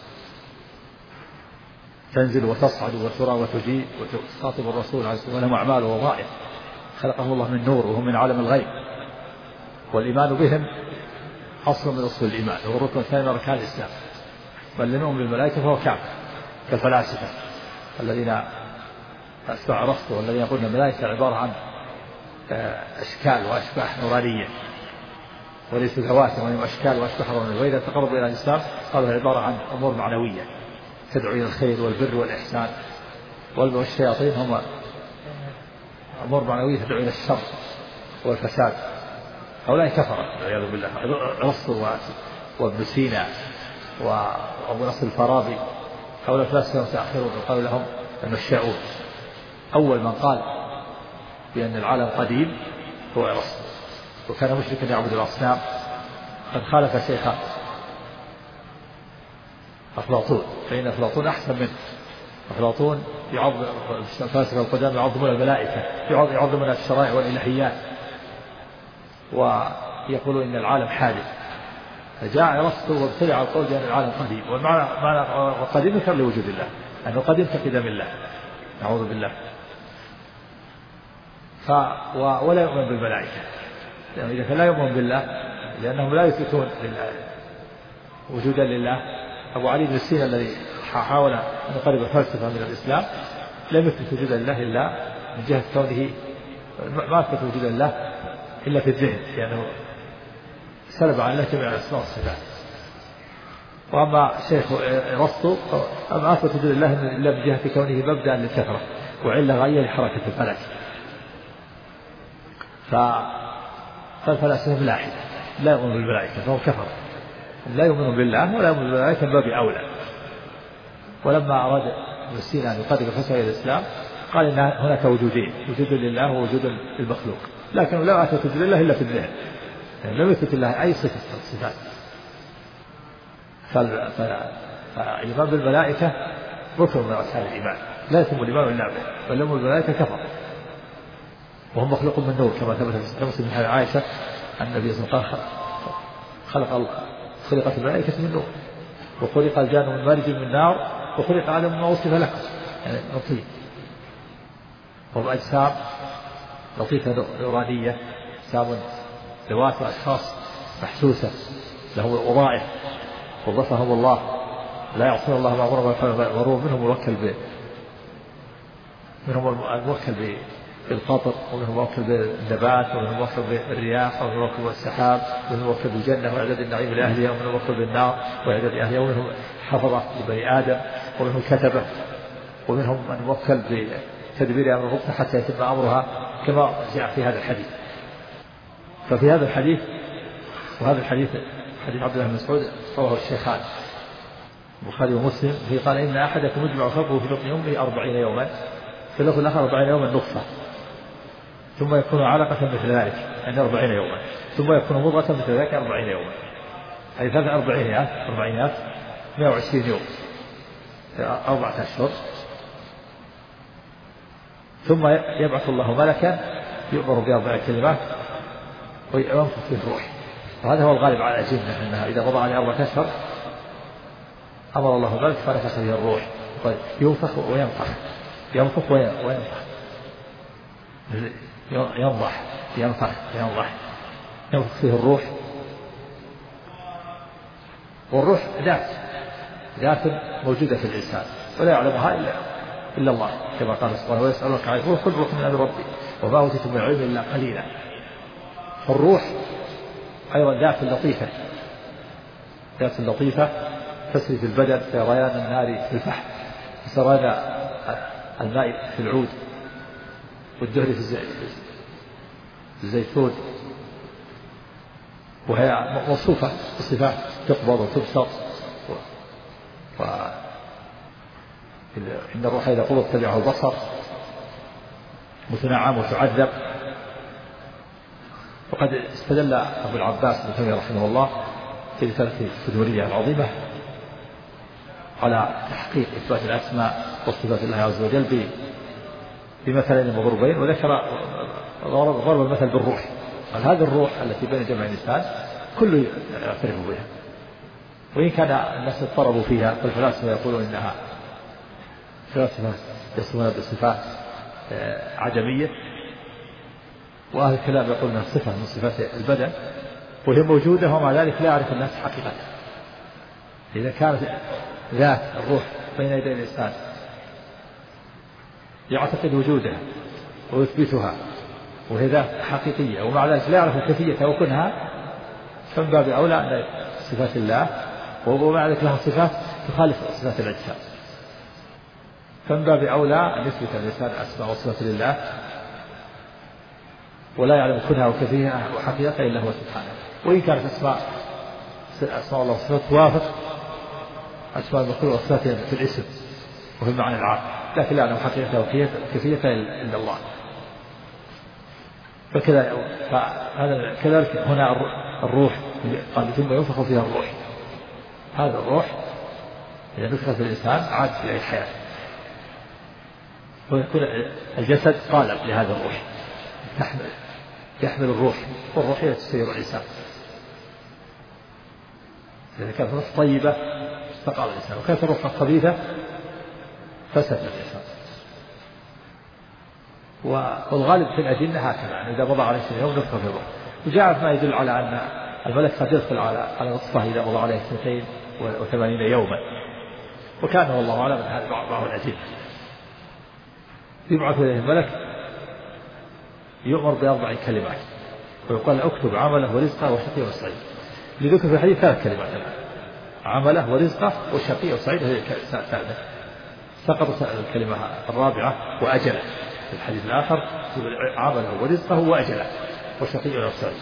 تنزل وتصعد وترى وتجيء وتخاطب الرسول عليه الصلاة والسلام، ولهم أعمال ووظائف خلقهم الله من نور وهم من عالم الغيب. والإيمان بهم أصل من أصول الإيمان، وهو الركن الثاني من أركان الإسلام. بل لم يؤمن بالملائكة فهو كافر، كالفلاسفة الذين أتباع أرسطو والذين يقولون الملائكة عبارة عن أشكال وأشباح نورانية وليس ذوات، وهم أشكال وأشباح نورانية. وإذا تقربوا إلى الإسلام قالوا عبارة عن أمور معنوية تدعو إلى الخير والبر والإحسان، والشياطين هم أمور معنوية تدعو إلى الشر والفساد. هؤلاء كفرة والعياذ بالله. أرسطو وابن سينا وأبو نصر الفارابي، هؤلاء فلاسفة متأخرون وقالوا لهم المشاؤون. أول من قال بأن العالم قديم هو أرسطو، وكان مشركا يعبد الأصنام، قد خالف شيخ أفلاطون، فإن أفلاطون أحسن منه. أفلاطون يعظم الفلاسفة القدامى يعظمون الملائكة، يعظمون الشرائع والإلهيات، ويقولون إن العالم حادث. فجاء أرسطو وابتدع القول بأن العالم قديم، والمعنى قديم يكر لوجود الله، أنه قديم كقدم الله، نعوذ بالله. ولا يؤمن بالملائكة، لأنه إذا كان لا يؤمن بالله لأنهم لا يثبتون وجودا لله. أبو علي بن سينا الذي حاول أن يقرب الفلسفة من الإسلام لم يثبت وجودا لله إلا من جهة كونه ما أثبت وجود الله إلا في الذهن لأنه سلب عن الله جميع الأسماء والصفات. وأما شيخ أرسطو أما أثبت وجود الله إلا من جهة كونه مبدأ للكثرة وعلة غاية لحركة الفلك. فالفلاسفة ملاحدة لا يؤمنون بالملائكة فهم كفر، لا يؤمنون بالله ولا يؤمنون بالملائكة من باب أولى. ولما أراد ابن سينا أن يقدم فسوى الإسلام قال إن هناك وجودين، وجود لله ووجود للمخلوق، لكنه لا أثبت وجود الله إلا في الذهن، يعني لم يثبت الله أي صفات. فالإيمان بالملائكة ركن من أركان الإيمان، لا يتم الإيمان إلا به، بل يؤمن بالملائكة كفر، وهم مخلوق من نور كما ثبت في مسلم من عائشة أن النبي صلى الله عليه وسلم خلقت الملائكة من نور، وخلق الجان من مارج من نار، وخلق آدم مما وصف لكم، يعني لطيف. وهم أجسام لطيفة نورانية، أجسام ذوات وأشخاص محسوسة لهم الوظائف وظفهم الله لا يعصون الله ما أمرهم ويفعلون ما يؤمرون. منهم الموكل بالقطر، ومنهم الموكل بالنبات، ومنهم الموكل بالرياح، ومنهم الموكل بالسحاب، ومنهم الموكل بالجنة وإعداد النعيم لأهلها، ومنهم الموكل بالنار وإعداد أهلها، ومنهم حفظة لبني آدم، ومنهم كتبة، ومنهم الموكل بتدبير أمر الرسل حتى يتم أمرها كما جاء في هذا الحديث. ففي هذا الحديث وهذا الحديث حديث عبد الله بن مسعود رواه الشيخان البخاري ومسلم فيه قال إن أحدكم يجمع خلقه في بطن أمه 40 يوما، في اللفظ الآخر 40 يوما نطفة، ثم يكون علقة مثل ذلك يعني 40 يوما، ثم يكون مضغة مثل ذلك 40 يوما، أي 40 120 يوم 4 أشهر. ثم يبعث الله ملكا يؤمر ب4 كلمات وينفخ فيه الروح، وهذا هو الغالب على الأجنة أنها إذا مضى عليه 4 أشهر أمر الله الملك فنفخ فيه الروح، ينفخ وينفخ، ينفخ وينفخ، ينفخ فيه الروح. والروح ذات موجودة في الإنسان ولا يعلمها إلا الله كما قال سبحانه ويسألك عن الروح قل روح من أمر ربي وما أوتيتم من العلم إلا قليلا. فالروح أيضا ذات لطيفة تسري في البدن سريان النار في الفحم، سريان الماء في العود، والدهن في الزيتون، وهي موصوفة بصفات تقبض وتبسط. إن الروح إذا قبض تبعه البصر، متنعم وتعذب. وقد استدل أبو العباس بن تيمية رحمه الله في رسالته الفدورية العظيمة على تحقيق إثبات الأسماء وصفات الله عز وجل بمثلين مضروبين، وذكر ضرب المثل بالروح. قال هذه الروح التي بين جمع الإنسان كل يعترف بها، وإن كان الناس اضطربوا فيها فالفلاسفة يقولون إنها فلاسفة يصفونها بصفات عجمية، وأهل الكلام يقول أنها صفة من صفات البدن وهي موجودة، ومع ذلك لا يعرف الناس حقيقتها. إذا كانت ذات الروح بين يدي الإنسان يعتقد وجودها ويثبتها وهي ذات حقيقية، ومع ذلك لا يعرف كيفيتها وكنها، فمن باب أولى أن صفات الله ومع ذلك لها صفات تخالف صفات الأجسام، فمن باب أولى أن يثبت الإنسان أسماء وصفات لله ولا يعلم كنها وكيفيتها وحقيقتها إلا هو سبحانه. وإن كانت أسماء الله وصفات توافق أسماء المخلوق وصفاتها في الاسم وفي المعنى العام، لكن لا يعلم حقيقتها وكيفيتها إلا الله. فهذا كذلك هنا الروح قال ثم ينفخ فيها الروح. هذا الروح إذا نفخت في الإنسان عاد إلى الحياة، ويكون الجسد قالب لهذا الروح يحمل الروح، والروح هي تسير الإنسان. إذا كانت الروح طيبة فقال الإنسان، وكانت الروح خبيثة فسد الإنسان. والغالب في الأدلة هكذا، يعني إذا مضى عليه يوم نفخ في الروح. وجاء ما يدل على أن الملك قد يدخل على نصفه إذا مضى عليه 82 يوما، وكان والله أعلم من هذا بعض الأدلة. يبعث إليه الملك يؤمر ب4 كلمات، ويقال اكتب عمله ورزقه وشقي وسعيد. لذكر في الحديث 3 كلمات: عمله ورزقه وشقي وسعيد، هي ثالثة. سقط الكلمة الرابعة وأجله في الحديث الآخر: عمله ورزقه وأجله وشقي وسعيد.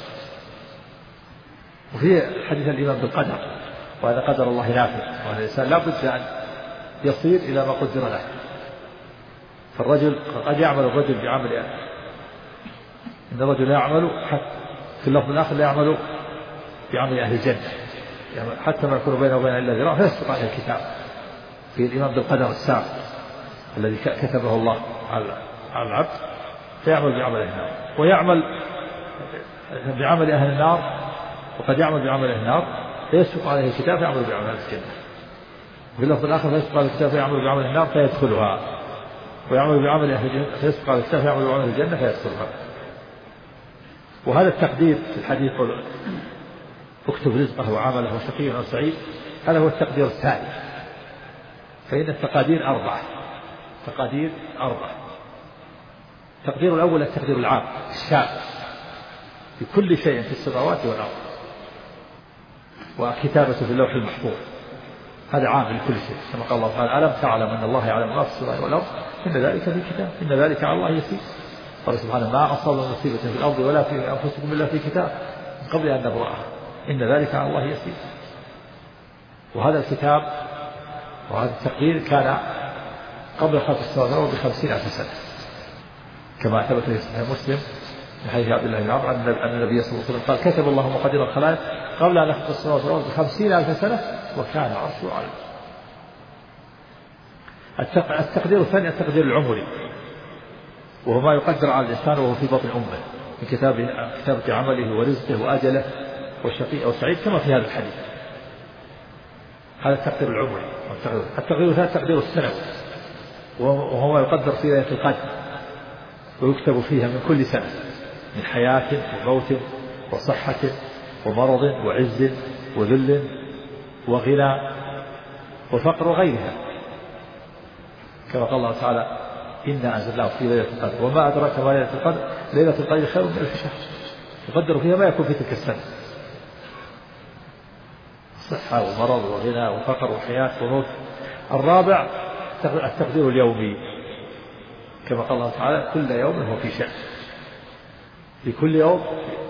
وفي حديث الإيمان بالقدر، وهذا قدر الله نافع، وهذا الإنسان لا بد أن يصير إلى ما قدر له. فالرجل قد يعمل الرجل بعمل إن الرجل لا يعمل في اللفظ الآخر لا يعمل بعمل أهل الجنة، يعني حتى ما يكون بينه وبين إلا ذراع فيسبق عليه الكتاب في الإيمان بالقدر السابق الذي كتبه الله على العبد، فيعمل بعمل أهل النار ويعمل بعمل أهل النار، وقد يعمل بعمل أهل النار فيسبق عليه الكتاب فيعمل بعمل أهل الجنة. في اللفظ الآخر فيسبق عليه الكتاب فيعمل بعمل النار فيدخلها، ويعمل بعمل أهل الجنة فيسبق عليه الكتاب فيعمل بعمل الجنة فيدخلها. وهذا التقدير في الحديث اكتب رزقه وعمله وشقي أو سعيد، هذا هو التقدير الثاني. فإن التقادير 4. التقدير الأول التقدير العام الشامل في كل شيء في السماوات والأرض، وكتابته في اللوح المحفوظ، هذا عام لكل شيء، كما قال الله تعالى: ألم تعلم أن الله يعلم ما في السماء والأرض إن ذلك في كتاب إن ذلك على الله يسير. قال سبحانه: ما أصاب مصيبة في الأرض ولا في أنفسكم إلا في كتاب من قبل أن نبرأها إن ذلك على الله يسير. وهذا الكتاب وهذا التقدير كان قبل خلق السماوات والأرض ب50,000 سنة، كما ثبت في صحيح مسلم من حديث عبد الله بن عمرو أن النبي صلى الله عليه وسلم قال: كتب الله مقادير الخلائق قبل أن يخلق السماوات والأرض ب50,000 سنة وكان عرشه على الماء. التقدير الثاني التقدير العمري، وهو ما يقدر على الإنسان وهو في بطن أمه من كتابة عمله ورزقه وأجله والشقي أو سعيد، كما في هذا الحديث. هذا التقدير العمري. التقدير الثالث التقدير السنوي، وهو يقدر في ليلة القدر ويكتب فيها من كل سنة من حياة وموت وصحة ومرض وعز وذل وغنى وفقر وغيرها، كما قال الله تعالى: إنا أنزلناه في ليلة القدر وما أدراك ما ليلة القدر ليلة القدر خير من 1000 شهر. يقدر فيها ما يكون في تلك السنة: صحة ومرض وغنى وفقر وحياة وموت. الرابع التقدير اليومي، كما قال الله تعالى: كل يوم هو في شأن. في كل يوم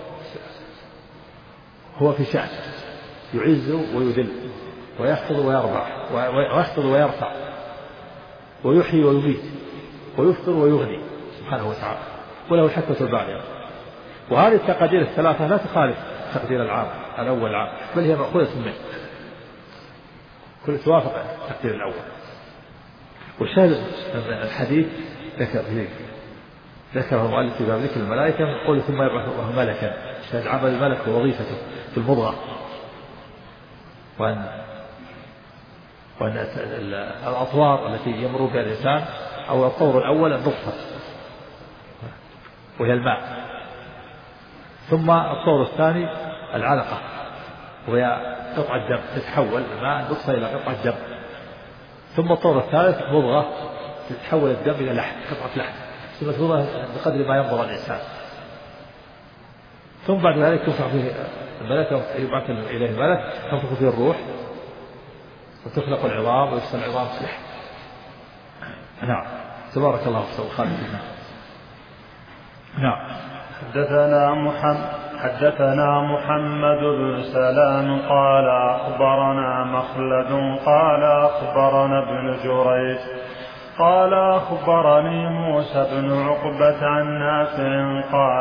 هو في شأن، يعز ويذل ويخفض ويرفع ويحيي ويميت ويفطر ويغني سبحانه وتعالى، وله الحكمة البالغة. وهذه التقادير الثلاثة لا تخالف التقدير العام الأول عام، بل هي مأخوذة منه، كل توافق التقدير الأول. والشاهد الحديث ذكره المؤلف في باب ذكر الملائكة يقول: ثم يبعث الله ملكا. شاهد عمل الملك ووظيفته في المضغة، وأن الأطوار التي يمر بها الإنسان، أو الطور الأول النطفة وهي الماء، ثم الطور الثاني العلقة وهي قطعة دم تتحول الماء النطفة إلى قطعة دم، ثم الطور الثالث مضغة تتحول الدم إلى لحم، قطعة لحم، ثم تضغط بقدر ما ينظر الإنسان، ثم بعد ذلك تنفخ فيه الملك، يبعث إليه الملك تنفخ فيه الروح وتخلق العظام ويفصل العظام في لحم. نعم. تبارك الله في الخالقين. نعم.
حدثنا محمد بن سلام قال أخبرنا مخلد قال أخبرنا ابن جريج قال أخبرني موسى بن عقبة عن نافع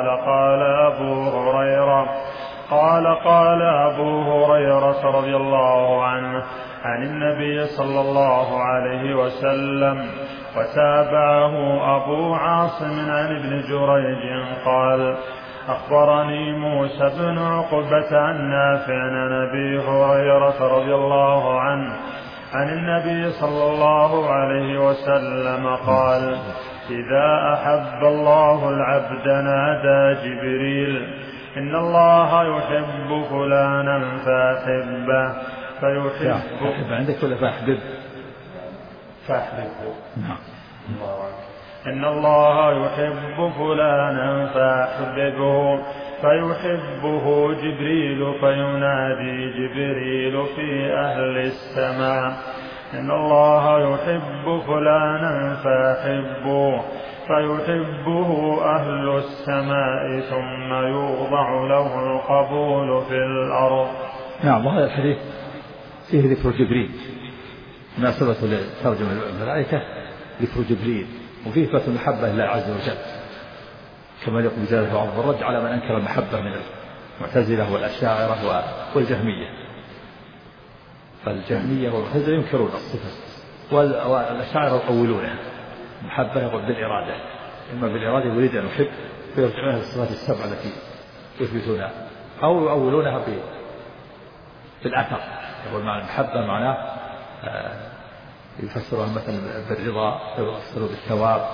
قال أبو هريرة رضي الله عنه عن النبي صلى الله عليه وسلم، وتابعه أبو عاصم عن ابن جريج قال: أخبرني موسى بن عقبة عن نافع عن أبي هريرة رضي الله عنه عن النبي صلى الله عليه وسلم قال: إذا أحب الله العبد نادى جبريل: إن الله يحب فلانا فأحبه
عندك ولا فأحببه؟
نعم. إن الله يحب فلانا فأحببه، فيحبه جبريل فينادي جبريل في أهل السماء إن الله يحب فلانا فأحبه، فيحبه أهل السماء ثم يوضع له القبول في الأرض.
نعم. وهذا الحديث فيه ذكر جبريل، مناسبة لترجمة الملائكة ذكر جبريل، وفيه إثبات المحبة لله عز وجل كما يقول جلاله وعظمه، الرد على من أنكر المحبة من المعتزلة والأشاعرة والجهمية. فالجهمية والمعتزلة ينكرون الصفة، والأشاعرة يؤولونها. المحبة يقول بالإرادة، إما بالإرادة يريد أن يحب فيرجعونها للصفات السبع التي يثبتونها، أو يؤولونها بالأثر. يقول معنى المحبة معناه يفسرها مثلا بالرضا، يفسرها بالثواب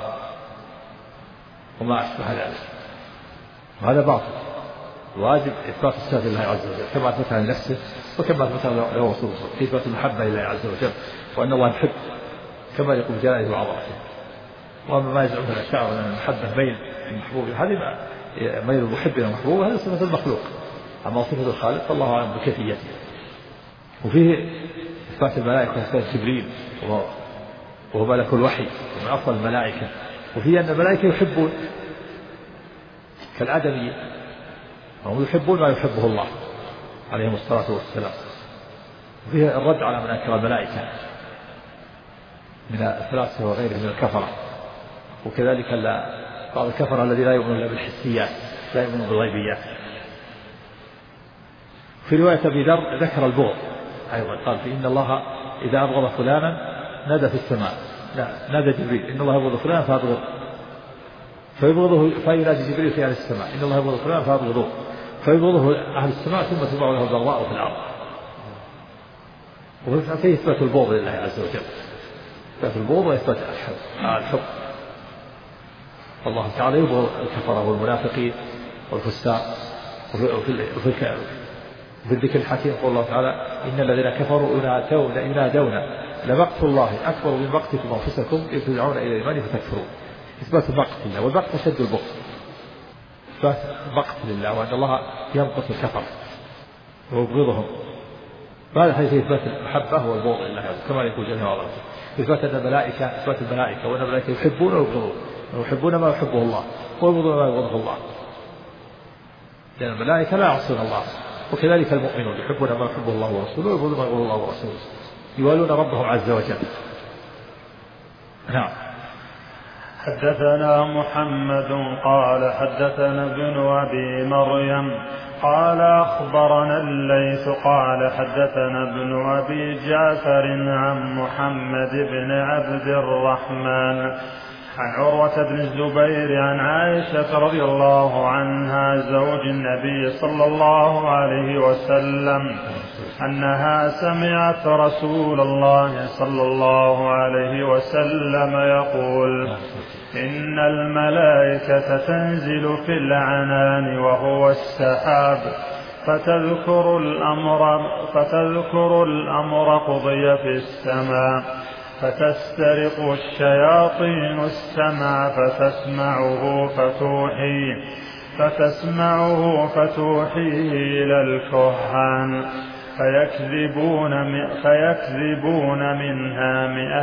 وما أشبه ذلك، وهذا باطل. واجب إثبات الصفات لله عز وجل كما أثبتها لنفسه وكما أثبتها له رسوله، إثبات المحبة لله عز وجل، وأن الله يحب كما يقول جلاله وعظمته. وأما ما يزعمه الأشاعرة أن المحبة ميل المحبوب، هذه ميل المحب إلى المحبوب، هذه صفة المخلوق. أما صفة الخالق فالله أعلم بكيفيته. وفيه إثبات الملائكة، إثبات جبريل وهو ملك الوحي ومن أفضل الملائكة، وفيه أن الملائكة يحبون كالآدمية، وهم يحبون ما يحبه الله عليهم الصلاة والسلام. وفيه الرد على من أنكر الملائكة من الفلاسفة وغيرهم من الكفرة، وكذلك بعض الكفرة الذي لا يؤمنون إلا بالحسيات، لا يؤمنون بالغيبيات. في رواية أبي ذر ذكر البغض أيضا، قال إن الله إذا أبغض فلانا نادى في السماء، نادى جبريل إن الله يبغض فلانا فأبغض، فيبغضه فينادي جبريل في أهل السماء إن الله يبغض فلانا فأبغضه، فيبغضه أهل السماء ثم تبع له الضراء في الأرض. وفيه إثبات البغض لله عز وجل، إثبات البغض وإثبات الحب. الله تعالى يبغض الكفرة والمنافقين والفساق. وفي الذكر الحكيم قال الله تعالى إن الذين كفروا ينادون لمقت الله أكبر من مقتكم أنفسكم إذ تدعون إلى الإيمان فتكفرون. إثبات المقت لله، والمقت أشد البغض، إثبات المقت لله، وأن الله يمقت الكفر ويبغضهم. هذا حيث إثبات المحبة والبغض لله كما يقول جل وعلا. إثبات الملائكة، إثبات الملائكة وأن الملائكة يحبون ويبغضون، ويحبون ما يحبه الله ويبغضون ما يبغضه الله، لأن الملائكة لا يعصون الله، وكذلك المؤمنون يحبون ما يحبه الله ورسوله ويبغضون ما يبغضه الله ورسوله، يوالون ربهم عز وجل. نعم.
حدثنا محمد قال حدثنا ابن أبي مريم قال أخبرنا الليث قال حدثنا ابن أبي جعفر عن محمد بن عبد الرحمن عن عروة بن الزبير عن عائشة رضي الله عنها زوج النبي صلى الله عليه وسلم أنها سمعت رسول الله صلى الله عليه وسلم يقول إن الملائكة تنزل في العنان وهو السحاب فتذكر الأمر قضي في السماء، فتسترق الشياطين السمع فتسمعه فتوحيه إلى الكهان فيكذبون منها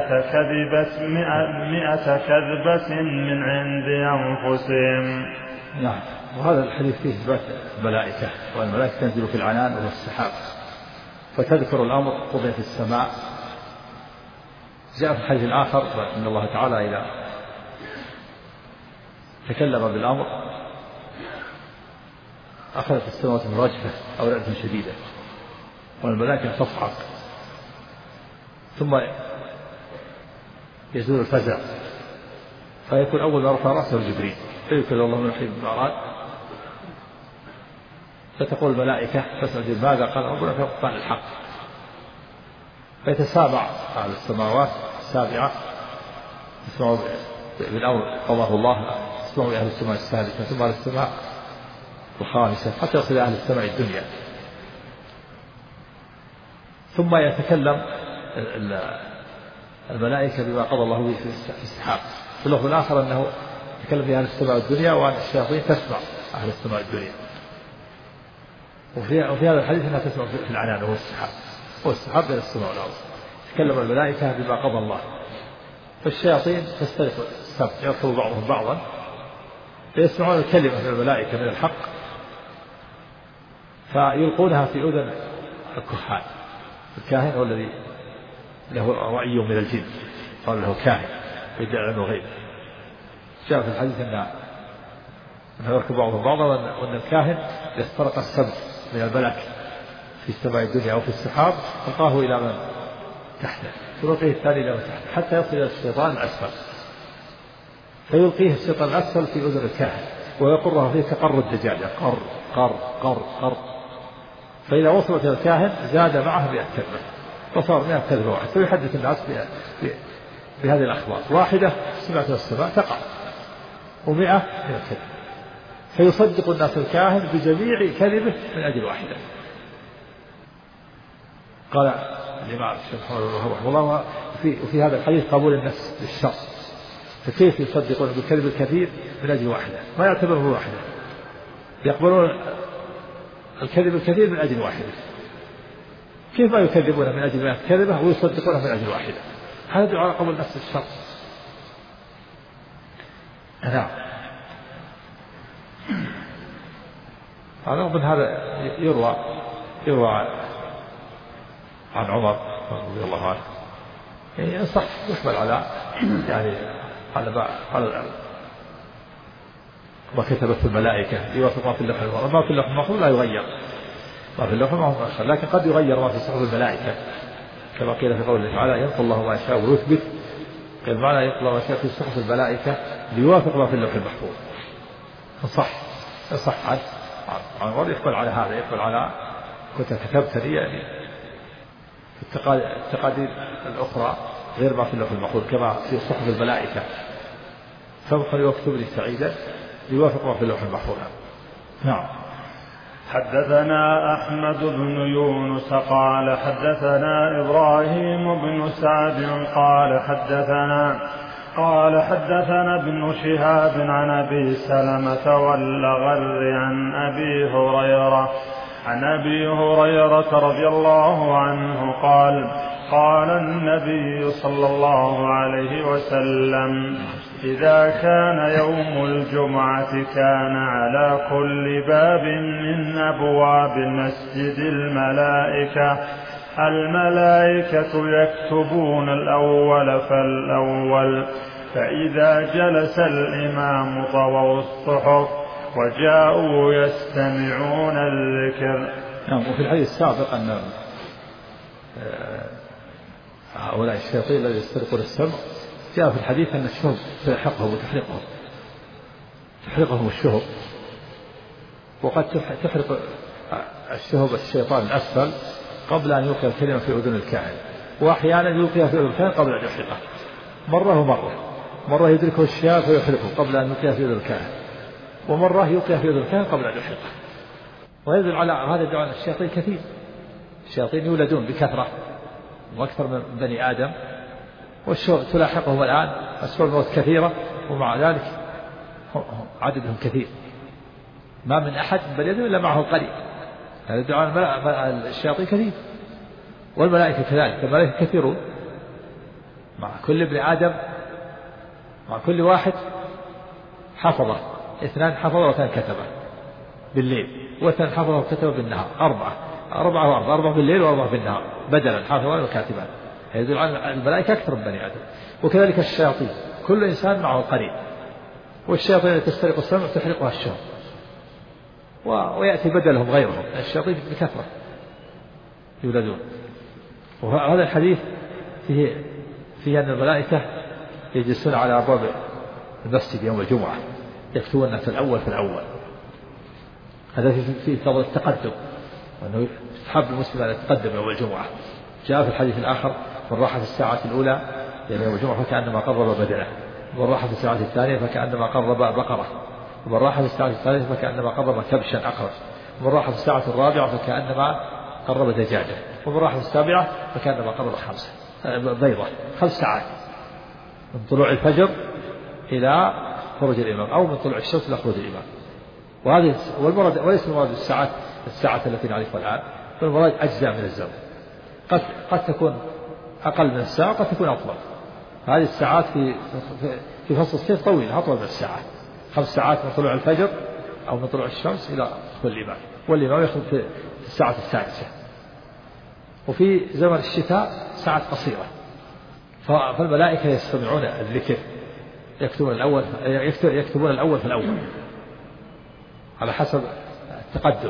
100 كذبة من عند أنفسهم.
نعم. وهذا الحديث فيه إثبات الملائكة، والملائكة تنزل في العنان وهو السحاب، فتذكر الأمر قضي في السماء. جاء في الحديث الآخر أن الله تعالى إذا تكلم بالأمر أخذت السماوات من رجفة أو رعدة شديدة، والملائكة تصعق، ثم يزول الفزع، فيكون أول ما رفع رأسه جبريل فيكلم الله من الحين بالمعراج، فتقول الملائكة تسأل ماذا قال ربنا فيقطع الحق، فيتسابع على السماوات السابعة، يسمعوا بالأمر قضاه الله، يسمعوا بأهل السماء السادسة ثم أهل السماء الخامسة حتى يصل أهل السماء الدنيا، ثم يتكلم الملائكة بما قضى الله به في السحاب، في اللفظ الآخر أنه يتكلم في أهل السماء والدنيا وأن الشياطين تسمع أهل السماء والدنيا. وفي هذا الحديث أنها تسمع في العنان وهو السحاب، هو السحاب بين السماء والأرض. تكلم الملائكة بما قضى الله، فالشياطين تسترق السمع، يركب بعضهم بعضا فيسمعون الكلمة من الملائكة من الحق فيلقونها في أذن الكهان. الكاهن هو الذي له رأي من الجن، قال له كاهن يدعي عنه غيب. جاء في الحديث أنه يركب بعضهم بعضا، وأن الكاهن يسترق السمع من الملك في السماء الدنيا أو في السحاب فلقاه إلى من تحته، يلقيه الثاني إلى من تحته حتى يصل إلى الشيطان الأسفل، فيلقيه الشيطان الأسفل في أذن الكاهن ويقرها فيه كقر الدجاجة، قر قر قر قر، فإذا وصلت إلى الكاهن زاد معه 100 كلمة فصار 100 كلمة واحد، فيحدث الناس بهذه الأخبار، واحدة سمعت السماء تقع و100 من الكلمة، فيصدق الناس الكاهن بجميع كلمة من أجل واحدة. قال الإمام الشيخ رحمه الله وفي هذا الحديث قبول النفس للشر، فكيف يصدقون بالكذب الكثير من أجل واحدة؟ ما يعتبره واحدة، يقبلون الكذب الكثير من أجل واحدة، كيف ما يكذبون من أجل 100 كذبة ويصدقون من أجل واحدة؟ هذا دعاء قبول نفس الشر. نعم. رغم هذا يروى عن عمر رضي الله عنه، يعني صح يقبل على يعني على ما كتبت الملائكة يوافق ما في اللوح المحفوظ، ما في اللوح المحفوظ لا يغير، ما في اللوح المحفوظ لكن قد يغير ما في صحف الملائكة كما قيل في قوله تعالى ينقل الله ما يشاء ويثبت، قال معنى ينقل الله ما يشاء في صحف الملائكة ليوافق ما في اللوح المحفوظ. صح عن عمر يقبل على هذا، يقبل على كنت كتبت لي يعني التقادير الأخرى غير ما في اللوح المحفوظ كما في صحف الملائكة، فمن يكتب لي سعيدا ليوافق ما في اللوح المحفوظ. نعم.
حدثنا أحمد بن يونس قال حدثنا إبراهيم بن سعد قال حدثنا ابن شهاب عن أبي سلمة والأغر عن أبي هريرة رضي الله عنه قال النبي صلى الله عليه وسلم إذا كان يوم الجمعة كان على كل باب من أبواب المسجد الملائكة يكتبون الأول فالأول، فإذا جلس الإمام طووا الصحف وجاءوا يستمعون الذكر.
نعم. وفي الحديث السابق أن هؤلاء الشياطين الذين يسترقون السمع جاء في الحديث أن الشهب تلحقهم تحرقهم الشهب، وقد تحرق الشهب الشيطان الأسفل قبل أن يلقي الكلمة في أذن الكاهن، وأحيانا يلقيها في أذن الكاهن قبل أن يحرقه، مرة يدركه الشهاب فيحرقه قبل أن يلقيها في أذن الكاهن، ومرة يلقيها في أذن الكاهن قبل أن يحرقه. ويدل على هذا دعاء الشياطين كثير، الشياطين يولدون بكثرة وأكثر من بني آدم، والشهب تلاحقهم الآن أسباب الموت كثيرة، ومع ذلك عددهم كثير، ما من أحد من بني آدم إلا معه قريب. هذا دعاء الشياطين كثير، والملائكة كذلك، الملائكة كثيرون، مع كل ابن آدم مع كل واحد حفظة، 2 حفظة و2 كتبة بالليل، و2 حفظة وكتبة بالنهار، 4 بالليل و4 بالنهار بدلا حافظان وكاتبان. يدل على الملائكة أكثر من بني آدم. وكذلك الشياطين كل إنسان معه قريب، والشياطين التي تسترق السمع تحرقها الشهب، ويأتي بدلهم غيرهم، الشياطين بكثرة يولدون. وهذا الحديث فيه أن الملائكة يجلسون على أبواب المسجد يوم الجمعة يكتبون في الأول هذا فيه فضل التقدم، وأنه يستحب المسلم أن يتقدم يوم الجمعة. جاء في الحديث الآخر من راح في الساعة الأولى يعني يوم الجمعة فكأنما قرب بدنه، ومن راح في الساعة الثانية فكأنما قرب بقرة، ومن راح في الساعة الثالثة فكأنما قرب كبشا أقرب، ومن راح في الساعة الرابعة فكأنما قرب دجاجة، ومن راح في السابعة فكأنما قرب بيضة. 5 ساعات من طلوع الفجر إلى خروج الإمام أو من طلوع الشمس إلى خروج الإمام. وهذه والمراد وليس المراد الساعة التي نعرفها الآن، فالمراد أجزاء من الزمن قد تكون أقل من الساعة وقد تكون أطول. هذه الساعات في فصل الصيف طويلة أطول من الساعات، 5 ساعات من طلوع الفجر أو من طلوع الشمس إلى دخول الإمام، والإمام يخرج في الساعة السادسة. وفي زمن الشتاء ساعات قصيرة، فالملائكة يستمعون الذكر، يكتبون الأول في الأول على حسب التقدم.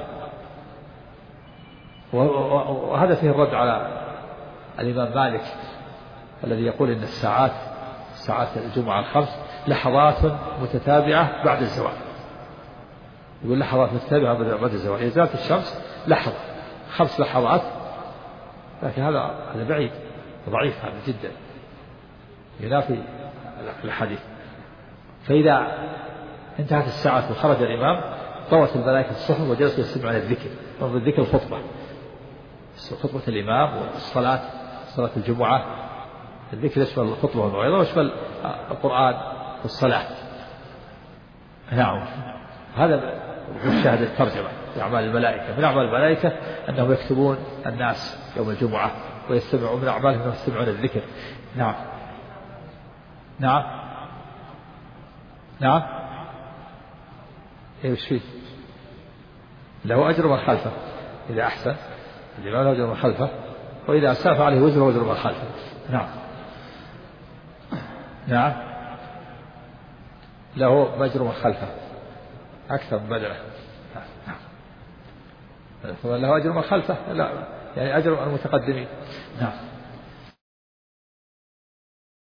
وهذا فيه الرد على الإمام مالك الذي يقول إن ساعات الجمعة 5 لحظات متتابعة بعد الزوال. يقول لحظات متتابعة بعد الزوال، إذا زالت الشمس لحظة 5 لحظات، لكن هذا بعيد وضعيف هذا جدا ينافي الحديث. فإذا انتهت الساعة وخرج الإمام طوت الملائكة الصحف وجلسوا يستمعون الذكر. والذكر خطبة الإمام والصلاة، صلاة الجمعة. الذكر يشمل الخطبة والموعظة ويشمل القرآن والصلاة. نعم، هذا مشاهد الترجمة في أعمال الملائكة. من أعمال الملائكة أنهم يكتبون الناس يوم الجمعة ويستمعون، من أعمالهم أنهم يستمعون الذكر. نعم نعم نعم. إيش فيه؟ له أجر من خلفه إذا أحسن، الإمام له أجر من خلفه، وإذا أساء فعليه وزر من خلفه. نعم نعم، له أجر من خلفه أكثر من بدنه. له أجر من خلفه، لا يعني أجر المتقدمين. نعم.